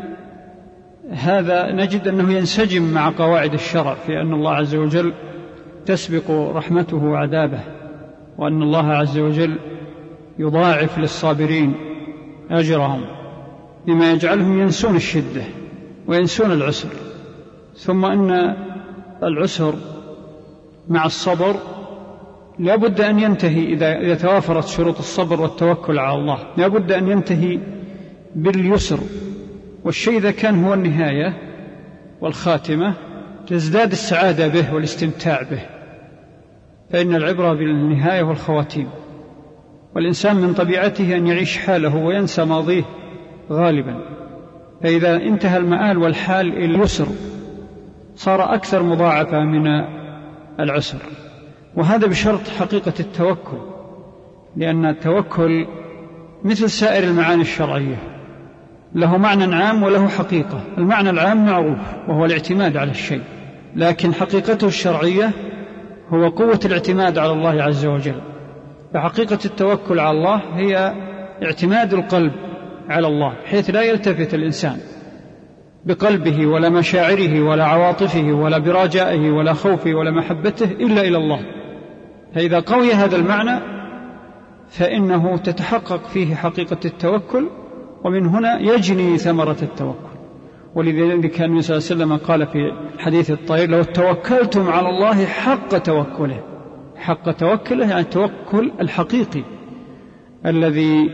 هذا نجد أنه ينسجم مع قواعد الشرع في أن الله عز وجل تسبق رحمته عذابه، وأن الله عز وجل يضاعف للصابرين أجرهم، بما يجعلهم ينسون الشدة وينسون العسر. ثم أن العسر مع الصبر لا بد أن ينتهي إذا توافرت شروط الصبر والتوكل على الله، لا بد أن ينتهي باليسر، والشيء إذا كان هو النهاية والخاتمة تزداد السعادة به والاستمتاع به، فإن العبرة بالنهاية والخواتيم، والإنسان من طبيعته أن يعيش حاله وينسى ماضيه غالبا، فإذا انتهى المآل والحال إلى اليسر صار أكثر مضاعفة من العسر. وهذا بشرط حقيقة التوكل، لأن التوكل مثل سائر المعاني الشرعية له معنى عام وله حقيقة. المعنى العام معروف وهو الاعتماد على الشيء، لكن حقيقته الشرعية هو قوة الاعتماد على الله عز وجل. فحقيقة التوكل على الله هي اعتماد القلب على الله، حيث لا يلتفت الإنسان بقلبه ولا مشاعره ولا عواطفه ولا برجائه ولا خوفه ولا محبته إلا إلى الله. فإذا قوي هذا المعنى فإنه تتحقق فيه حقيقة التوكل، ومن هنا يجني ثمرة التوكل. ولذلك كان النبي صلى الله عليه وسلم قال في حديث الطير: لو توكلتم على الله حق توكله. حق توكله يعني التوكل الحقيقي الذي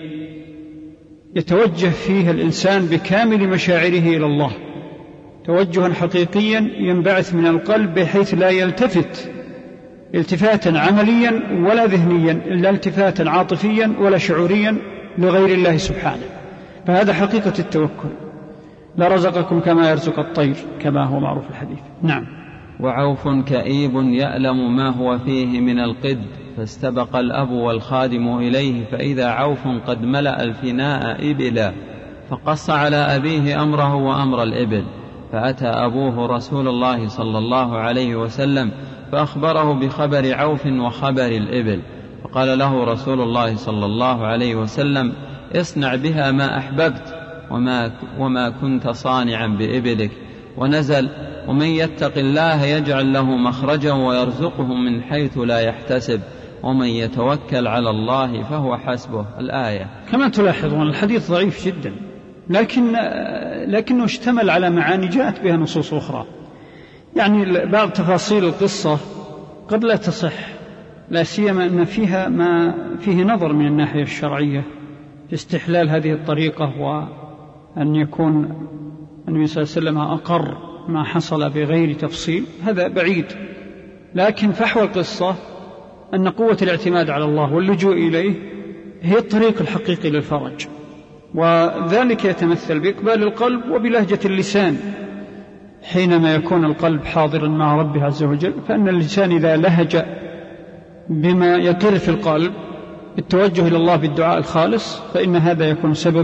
يتوجه فيه الإنسان بكامل مشاعره إلى الله، توجها حقيقيا ينبعث من القلب بحيث لا يلتفت التفاتا عمليا ولا ذهنيا، إلا التفاتا عاطفيا ولا شعوريا لغير الله سبحانه. فهذا حقيقة التوكل. لرزقكم كما يرزق الطير، كما هو معروف في الحديث. نعم. وعوف كئيب يألم ما هو فيه من القد، فاستبق الأب والخادم إليه فإذا عوف قد ملأ الفناء إبلا، فقص على أبيه أمره وأمر الإبل، فأتى أبوه رسول الله صلى الله عليه وسلم فأخبره بخبر عوف وخبر الإبل، فقال له رسول الله صلى الله عليه وسلم: اصنع بها ما أحببت وما كنت صانعا بإبلك. ونزل: ومن يتق الله يجعل له مخرجا ويرزقه من حيث لا يحتسب ومن يتوكل على الله فهو حسبه. الآية. كما تلاحظون الحديث ضعيف جدا، لكنه اشتمل على معاني جاءت بها نصوص أخرى. يعني بعض تفاصيل القصة قد لا تصح، لا سيما أن فيها ما فيه نظر من الناحية الشرعية في استحلال هذه الطريقة، وأن يكون النبي صلى الله عليه وسلم أقر ما حصل بغير تفصيل، هذا بعيد. لكن فحوى القصة أن قوة الاعتماد على الله واللجوء إليه هي الطريق الحقيقي للفرج، وذلك يتمثل بإقبال القلب وبلهجة اللسان حينما يكون القلب حاضرا مع ربه عز وجل، فإن الإنسان إذا لهج بما يقر في القلب بالتوجه إلى الله بالدعاء الخالص فإن هذا يكون سبب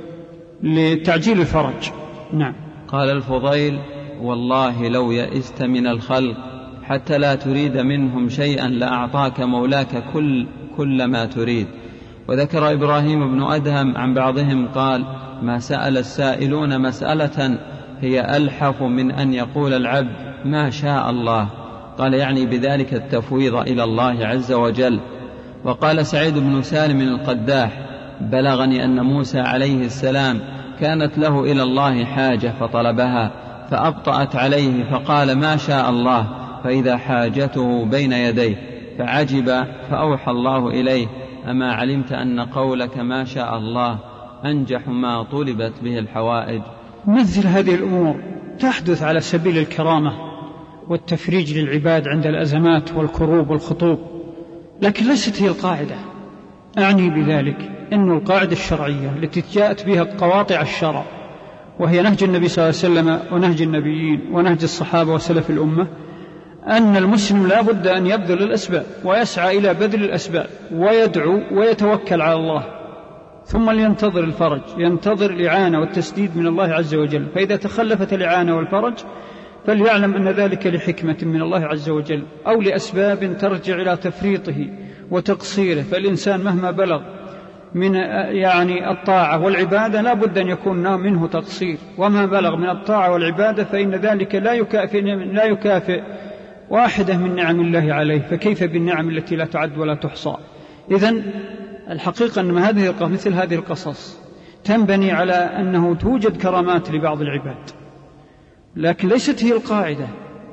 لتعجيل الفرج. نعم. قال الفضيل: والله لو يئست من الخلق حتى لا تريد منهم شيئا لأعطاك مولاك كل ما تريد. وذكر إبراهيم بن أدهم عن بعضهم قال: ما سأل السائلون مسألة هي ألحف من أن يقول العبد ما شاء الله. قال يعني بذلك التفويض إلى الله عز وجل. وقال سعيد بن سالم القداح: بلغني أن موسى عليه السلام كانت له إلى الله حاجة فطلبها فأبطأت عليه فقال ما شاء الله، فإذا حاجته بين يديه فعجب فأوحى الله إليه: أما علمت أن قولك ما شاء الله أنجح ما طلبت به الحوائج. مثل هذه الأمور تحدث على سبيل الكرامة والتفريج للعباد عند الأزمات والكروب والخطوب، لكن ليست هي القاعدة. أعني بذلك أن القاعدة الشرعية التي جاءت بها قواطع الشرع، وهي نهج النبي صلى الله عليه وسلم ونهج النبيين ونهج الصحابة وسلف الأمة، أن المسلم لا بد أن يبذل الأسباب ويسعى إلى بذل الأسباب ويدعو ويتوكل على الله، ثم لينتظر الفرج، ينتظر الإعانة والتسديد من الله عز وجل. فإذا تخلفت الإعانة والفرج فليعلم أن ذلك لحكمة من الله عز وجل أو لأسباب ترجع إلى تفريطه وتقصيره. فالإنسان مهما بلغ من الطاعة والعبادة لا بد أن يكون منه تقصير، وما بلغ من الطاعة والعبادة فإن ذلك لا يكافئ واحدة من نعم الله عليه، فكيف بالنعم التي لا تعد ولا تحصى. إذن الحقيقة أن مثل هذه القصص تنبني على أنه توجد كرامات لبعض العباد، لكن ليست هي القاعدة.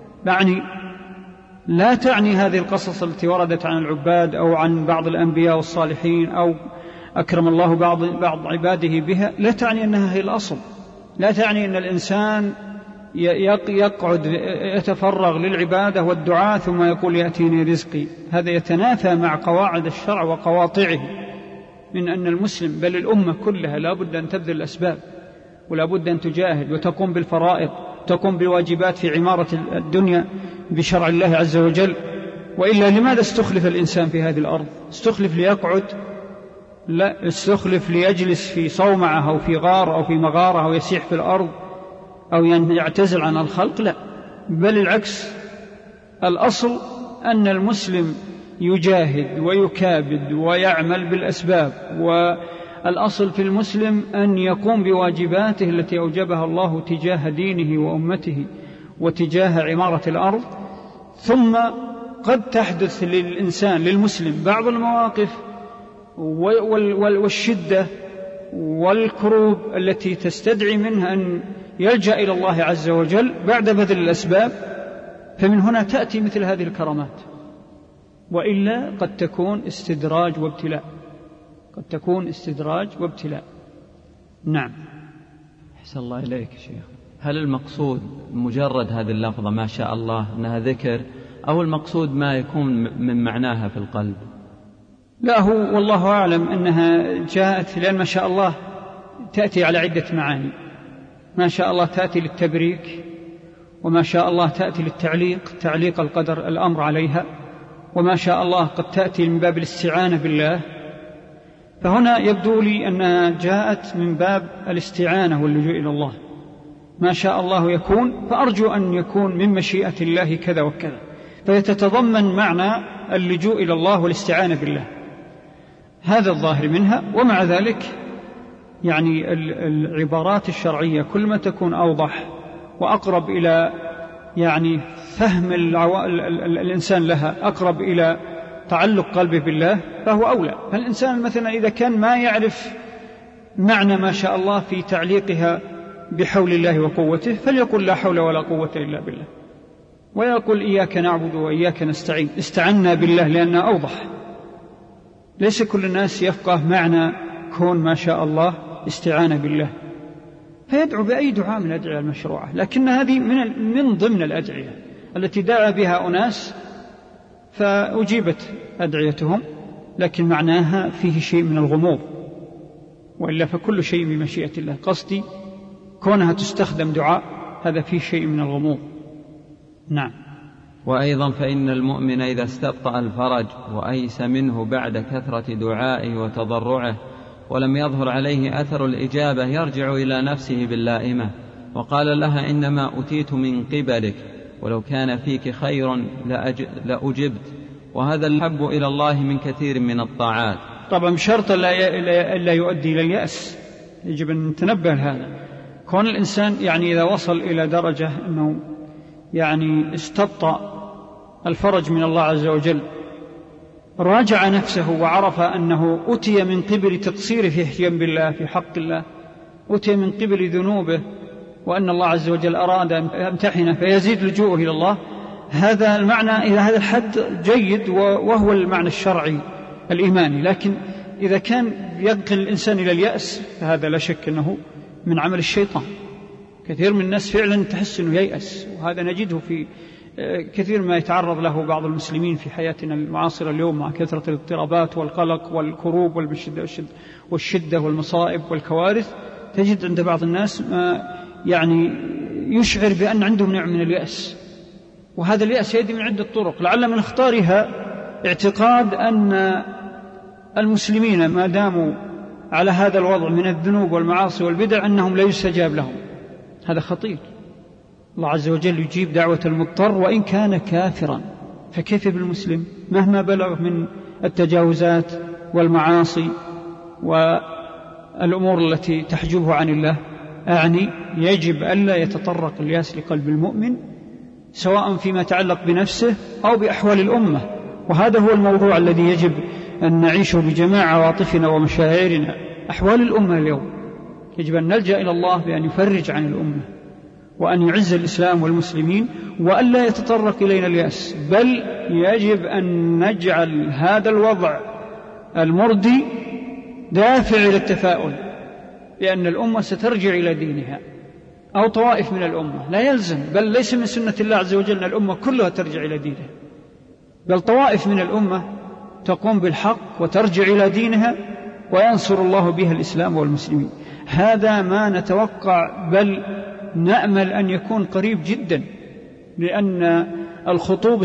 لا تعني هذه القصص التي وردت عن العباد أو عن بعض الأنبياء والصالحين أو أكرم الله بعض عباده بها، لا تعني أنها هي الأصل. لا تعني أن الإنسان يقعد يتفرغ للعبادة والدعاء ثم يقول يأتيني رزقي. هذا يتنافى مع قواعد الشرع وقواطعه من أن المسلم بل الأمة كلها لا بد أن تبذل الأسباب ولا بد أن تجاهد وتقوم بالفرائض، تقوم بالواجبات في عمارة الدنيا بشرع الله عز وجل. وإلا لماذا استخلف الإنسان في هذه الأرض؟ استخلف ليقعد؟ لا، استخلف ليجلس في صومعة أو في غار أو في مغارة أو يسيح في الأرض أو يعتزل عن الخلق؟ لا، بل العكس. الأصل أن المسلم يجاهد ويكابد ويعمل بالأسباب، والأصل في المسلم أن يقوم بواجباته التي أوجبها الله تجاه دينه وأمته وتجاه عمارة الأرض. ثم قد تحدث للإنسان للمسلم بعض المواقف والشدة والكروب التي تستدعي منه أن يلجأ إلى الله عز وجل بعد بذل الأسباب، فمن هنا تأتي مثل هذه الكرامات. وإلا قد تكون استدراج وابتلاء، قد تكون استدراج وابتلاء. نعم. أحسن الله إليك شيخ. هل المقصود مجرد هذه اللفظة ما شاء الله أنها ذكر، أو المقصود ما يكون من معناها في القلب؟ لا، هو والله أعلم أنها جاءت لأن ما شاء الله تأتي على عدة معاني. ما شاء الله تأتي للتبريك، وما شاء الله تأتي للتعليق، تعليق القدر الأمر عليها، وما شاء الله قد تأتي من باب الاستعانة بالله. فهنا يبدو لي أنها جاءت من باب الاستعانة واللجوء إلى الله. ما شاء الله يكون، فأرجو أن يكون من مشيئة الله كذا وكذا، فيتتضمن معنى اللجوء إلى الله والاستعانة بالله. هذا الظاهر منها. ومع ذلك العبارات الشرعية كل ما تكون أوضح وأقرب إلى فهم الإنسان لها، أقرب إلى تعلق قلبه بالله، فهو أولى. فالإنسان مثلا إذا كان ما يعرف معنى ما شاء الله في تعليقها بحول الله وقوته فليقل لا حول ولا قوة إلا بالله، ويقول إياك نعبد وإياك نستعين، استعنا بالله لأنها أوضح. ليس كل الناس يفقه معنى كون ما شاء الله استعانة بالله، فيدعو بأي دعاء من الأدعية المشروعة، لكن هذه من ضمن الأدعية التي دعا بها أناس فأجيبت أدعيتهم، لكن معناها فيه شيء من الغموض. وإلا فكل شيء بمشيئة الله. قصدي كونها تستخدم دعاء هذا فيه شيء من الغموض. نعم. وأيضا فإن المؤمن إذا استبطأ الفرج وأيس منه بعد كثرة دعائه وتضرعه ولم يظهر عليه أثر الإجابة يرجع إلى نفسه باللائمة وقال لها إنما أتيت من قبلك ولو كان فيك خير لأجبت، وهذا الحب إلى الله من كثير من الطاعات. طبعا بشرط لا يؤدي إلى اليأس، يجب أن نتنبه لهذا. كون الإنسان يعني إذا وصل إلى درجة أنه يعني استبطأ الفرج من الله عز وجل، راجع نفسه وعرف أنه أتي من قبل تقصيره في جنب الله في حق الله، أتي من قبل ذنوبه، وأن الله عز وجل أراد أن يمتحنه فيزيد لجوءه إلى الله، هذا المعنى إلى هذا الحد جيد، وهو المعنى الشرعي الإيماني. لكن إذا كان ينقل الإنسان إلى اليأس فهذا لا شك أنه من عمل الشيطان. كثير من الناس فعلا تحس أنه ييأس، وهذا نجده في كثير ما يتعرض له بعض المسلمين في حياتنا المعاصرة اليوم مع كثرة الاضطرابات والقلق والكروب والشدة والمصائب والكوارث. تجد عند بعض الناس ما يعني يشعر بأن عندهم نوع من اليأس، وهذا اليأس يأتي من عدة طرق، لعل من اختارها اعتقاد أن المسلمين ما داموا على هذا الوضع من الذنوب والمعاصي والبدع أنهم لا يستجاب لهم. هذا خطير. الله عز وجل يجيب دعوة المضطر وإن كان كافرا، فكيف بالمسلم مهما بلغ من التجاوزات والمعاصي والأمور التي تحجبه عن الله؟ أعني يجب ألا يتطرق الياس لقلب المؤمن سواء فيما يتعلق بنفسه أو بأحوال الأمة، وهذا هو الموضوع الذي يجب أن نعيشه بجماع عواطفنا ومشاعرنا. أحوال الأمة اليوم يجب أن نلجأ إلى الله بأن يفرج عن الأمة وأن يعز الإسلام والمسلمين، وألا يتطرق إلينا اليأس، بل يجب أن نجعل هذا الوضع المردي دافع إلى التفاؤل لأن الأمة سترجع إلى دينها، أو طوائف من الأمة، لا يلزم، بل ليس من سنة الله عز وجل أن الأمة كلها ترجع إلى دينها، بل طوائف من الأمة تقوم بالحق وترجع إلى دينها وينصر الله بها الإسلام والمسلمين. هذا ما نتوقع، بل نأمل أن يكون قريب جدا، لأن الخطوب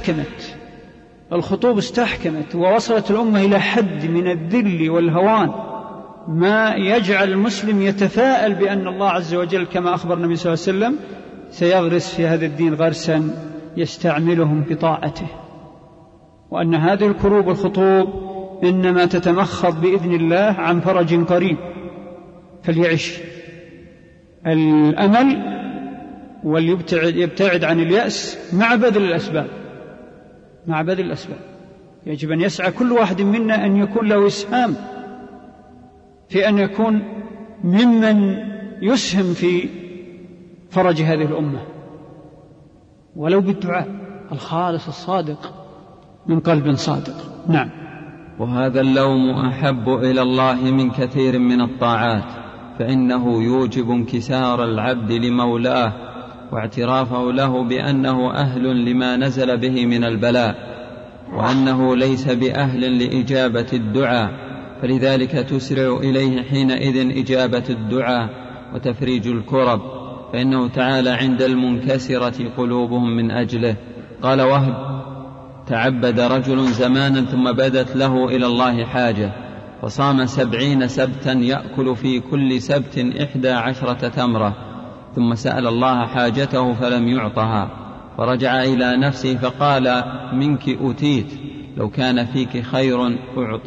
استحكمت ووصلت الأمة إلى حد من الذل والهوان ما يجعل المسلم يتفاءل بأن الله عز وجل كما أخبر النبي صلى الله عليه وسلم سيغرس في هذا الدين غرسا يستعملهم بطاعته، وأن هذه الكروب والخطوب إنما تتمخض بإذن الله عن فرج قريب. فليعش الأمل وليبتعد عن اليأس مع بذل الأسباب. يجب أن يسعى كل واحد منا أن يكون له إسهام في أن يكون ممن يسهم في فرج هذه الأمة، ولو بالدعاء الخالص الصادق من قلب صادق. نعم. وهذا اللوم أحب إلى الله من كثير من الطاعات، فإنه يوجب انكسار العبد لمولاه واعترافه له بأنه أهل لما نزل به من البلاء، وأنه ليس بأهل لإجابة الدعاء، فلذلك تسرع إليه حينئذ إجابة الدعاء وتفريج الكرب، فإنه تعالى عند المنكسرة قلوبهم من أجله. قال وهب: تعبد رجل زمانا ثم بدت له إلى الله حاجة، فصام 70 سبتا يأكل في كل سبت 11 تمرة، ثم سأل الله حاجته فلم يعطها، فرجع إلى نفسه فقال: منك أتيت، لو كان فيك خير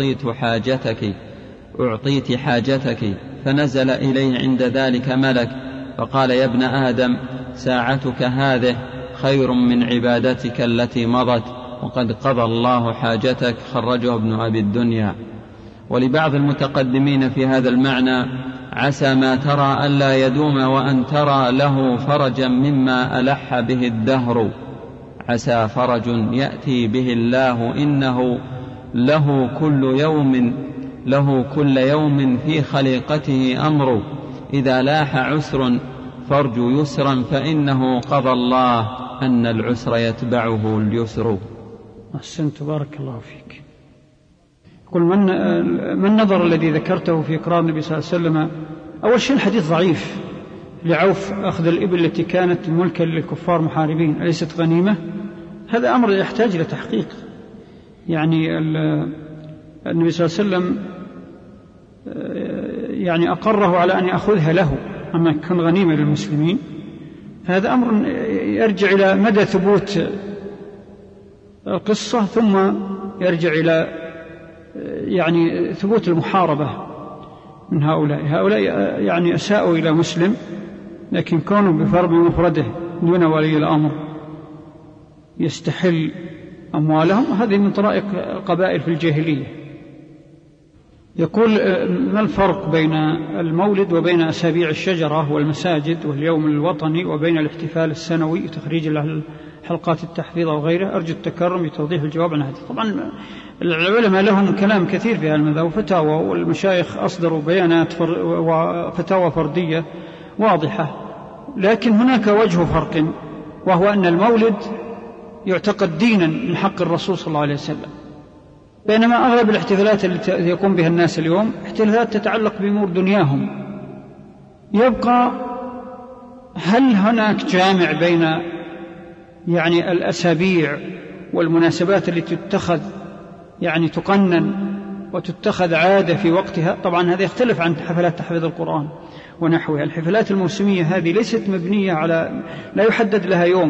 أعطيت حاجتك. فنزل إليه عند ذلك ملك فقال: يا ابن آدم، ساعتك هذه خير من عبادتك التي مضت، وقد قضى الله حاجتك. خرجه ابن أبي الدنيا. ولبعض المتقدمين في هذا المعنى: عسى ما ترى ألا يدوم وأن ترى له فرجا مما ألح به الدهر، عسى فرج يأتي به الله، إنه له كل يوم في خليقته أمر، إذا لاح عسر فارجو يسرا، فإنه قضى الله أن العسر يتبعه اليسر. أحسنت، بارك الله فيك. يقول: من النظر الذي ذكرته في إقرار النبي صلى الله عليه وسلم؟ أول شيء الحديث ضعيف، لعوف أخذ الإبل التي كانت ملكا للكفار محاربين أليست غنيمة؟ هذا أمر يحتاج إلى تحقيق. يعني النبي صلى الله عليه وسلم يعني أقره على أن يأخذها له، أما كان غنيمة للمسلمين هذا أمر يرجع إلى مدى ثبوت القصة، ثم يرجع إلى يعني ثبوت المحاربة من هؤلاء يعني أساءوا إلى مسلم، لكن كونوا بفرض مفرده دون ولي الأمر يستحل أموالهم، هذه من طرائق القبائل في الجاهلية. يقول: ما الفرق بين المولد وبين أسابيع الشجرة والمساجد واليوم الوطني وبين الاحتفال السنوي وتخريج حلقات التحفيظ وغيره؟ أرجو التكرم بتوضيح الجواب عن هذا. طبعا العلماء لهم كلام كثير في هذا المذهب وفتاوى، والمشايخ أصدروا بيانات وفتاوى فردية واضحة، لكن هناك وجه فرق، وهو أن المولد يعتقد دينا من حق الرسول صلى الله عليه وسلم، بينما أغلب الاحتفالات التي يقوم بها الناس اليوم احتفالات تتعلق بأمور دنياهم. يبقى هل هناك جامع بين يعني الأسابيع والمناسبات التي تتخذ يعني تقنن وتتخذ عادة في وقتها؟ طبعا هذا يختلف عن حفلات تحفيظ القرآن ونحوها. الحفلات الموسمية هذه ليست مبنية على، لا يحدد لها يوم،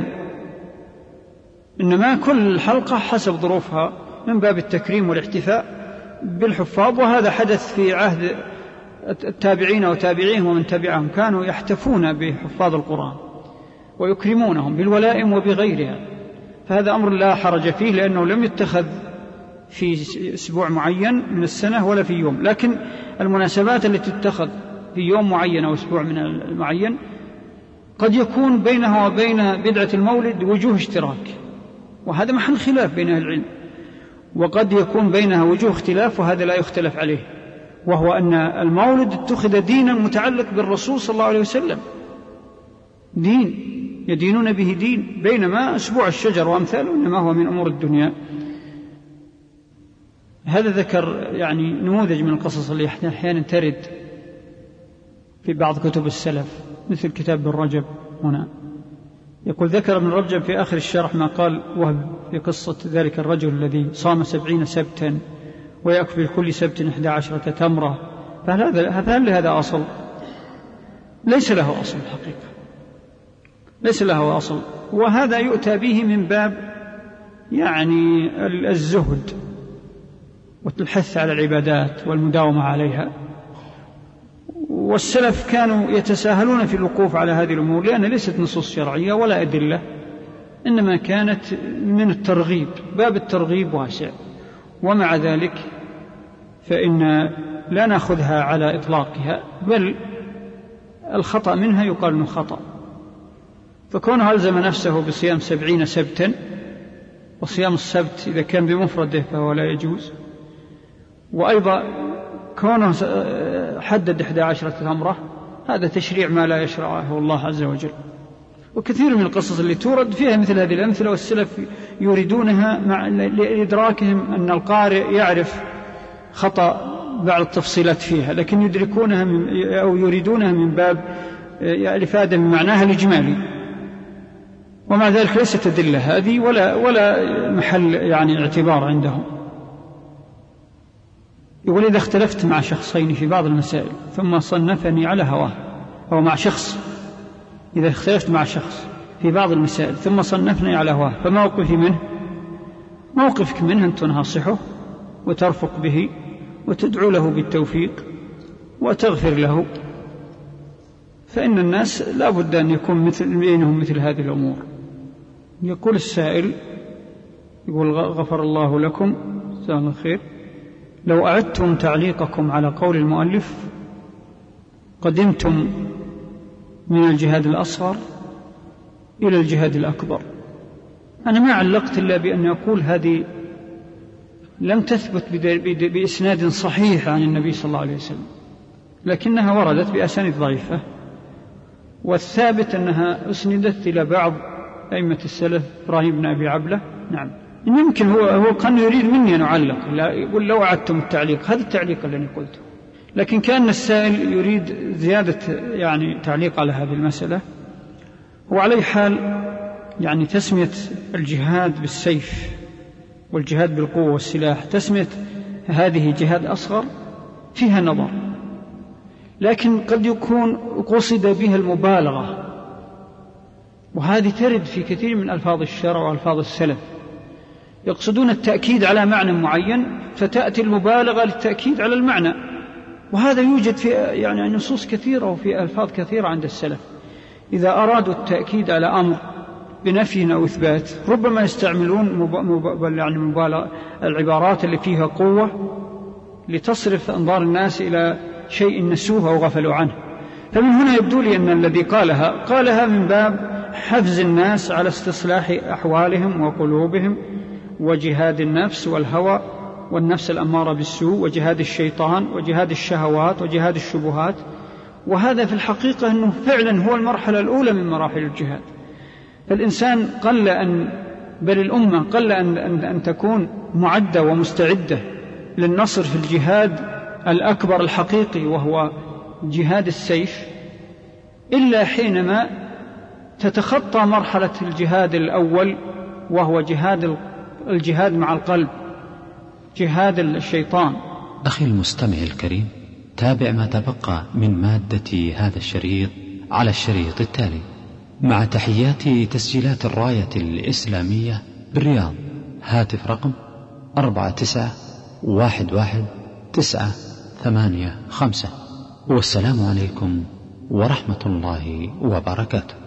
إنما كل حلقة حسب ظروفها من باب التكريم والاحتفاء بالحفاظ. وهذا حدث في عهد التابعين وتابعيهم ومن تبعهم، كانوا يحتفون بحفاظ القرآن ويكرمونهم بالولائم وبغيرها، فهذا أمر لا حرج فيه، لأنه لم يتخذ في أسبوع معين من السنة ولا في يوم. لكن المناسبات التي تتخذ في يوم معين أو أسبوع من المعين قد يكون بينها وبين بدعة المولد وجوه اشتراك، وهذا محل خلاف بين أهل العلم، وقد يكون بينها وجوه اختلاف وهذا لا يختلف عليه، وهو أن المولد اتخذ دينا متعلق بالرسول صلى الله عليه وسلم، دين يدينون به دين، بينما أسبوع الشجر وأمثاله إنما هو من أمور الدنيا. هذا ذكر يعني نموذج من القصص اللي أحيانا ترد في بعض كتب السلف، مثل كتاب ابن رجب هنا. يقول: ذكر ابن رجب في آخر الشرح ما قال وهب في قصة ذلك الرجل الذي صام 70 سبتا ويأكل كل سبت 11 تمرة، فهل لهذا أصل؟ ليس له أصل الحقيقة، ليس له أصل، وهذا يؤتى به من باب يعني الزهد والحث على العبادات والمداومة عليها. والسلف كانوا يتساهلون في الوقوف على هذه الأمور، لأن ليست نصوص شرعية ولا أدلة، إنما كانت من الترغيب، باب الترغيب واسع، ومع ذلك فإن لا نأخذها على إطلاقها، بل الخطأ منها يقال أنه خطأ. فكونه ألزم نفسه بصيام 70 سبتا، وصيام السبت إذا كان بمفرده فهو لا يجوز، وأيضا كونه حدد 11 تمرة، هذا تشريع ما لا يشرعه الله عز وجل. وكثير من القصص اللي تورد فيها مثل هذه الأمثلة، والسلف يريدونها لإدراكهم أن القارئ يعرف خطأ بعض التفصيلات فيها، لكن يدركونها أو يريدونها من باب الإفادة من معناها الإجمالي، ومع ذلك ليست أدلة هذه ولا محل يعني اعتبار عندهم. يقول: إذا اختلفت مع شخصين في بعض المسائل ثم صنفني على هواه، أو مع شخص، إذا اختلفت مع شخص في بعض المسائل ثم صنفني على هواه، فموقفي منه؟ موقفك منه أن تناصحه وترفق به وتدعو له بالتوفيق وتغفر له، فإن الناس لا بد أن يكون بينهم مثل هذه الأمور. يقول السائل، يقول: غفر الله لكم، جزاكم الله خير، لو أعدتم تعليقكم على قول المؤلف قدمتم من الجهاد الأصغر إلى الجهاد الأكبر. أنا ما علقت إلا بأن أقول هذه لم تثبت بإسناد صحيح عن النبي صلى الله عليه وسلم، لكنها وردت بأسانيد ضعيفة، والثابت أنها أسندت إلى بعض أئمة السلف، إبراهيم بن أبي عبلة. نعم، يمكن هو كان يريد مني أن أعلق، لا يقول لو أعدتم التعليق، هذا التعليق الذي قلته، لكن كان السائل يريد زيادة يعني تعليق على هذه المسألة. وعلى حال يعني تسمية الجهاد بالسيف والجهاد بالقوة والسلاح تسمية هذه جهاد أصغر فيها نظر، لكن قد يكون قصد بها المبالغة، وهذه ترد في كثير من ألفاظ الشرع وألفاظ السلف، يقصدون التأكيد على معنى معين فتأتي المبالغة للتأكيد على المعنى، وهذا يوجد في يعني نصوص كثيرة وفي ألفاظ كثيرة عند السلف. إذا أرادوا التأكيد على أمر بنفي أو إثبات ربما يستعملون يعني مبالغة العبارات اللي فيها قوة لتصرف أنظار الناس إلى شيء نسوه أو غفلوا عنه. فمن هنا يبدو لي أن الذي قالها من باب حفز الناس على استصلاح أحوالهم وقلوبهم، وجهاد النفس والهوى والنفس الأمارة بالسوء، وجهاد الشيطان، وجهاد الشهوات، وجهاد الشبهات. وهذا في الحقيقة أنه فعلا هو المرحلة الأولى من مراحل الجهاد. فالإنسان بل الأمة قل أن تكون معدة ومستعدة للنصر في الجهاد الأكبر الحقيقي وهو جهاد السيف، إلا حينما تتخطى مرحلة الجهاد الأول وهو الجهاد مع القلب، جهاد الشيطان. أخي المستمع الكريم، تابع ما تبقى من مادة هذا الشريط على الشريط التالي، مع تحيات تسجيلات الراية الإسلامية بالرياض. هاتف رقم 49111985. والسلام عليكم ورحمة الله وبركاته.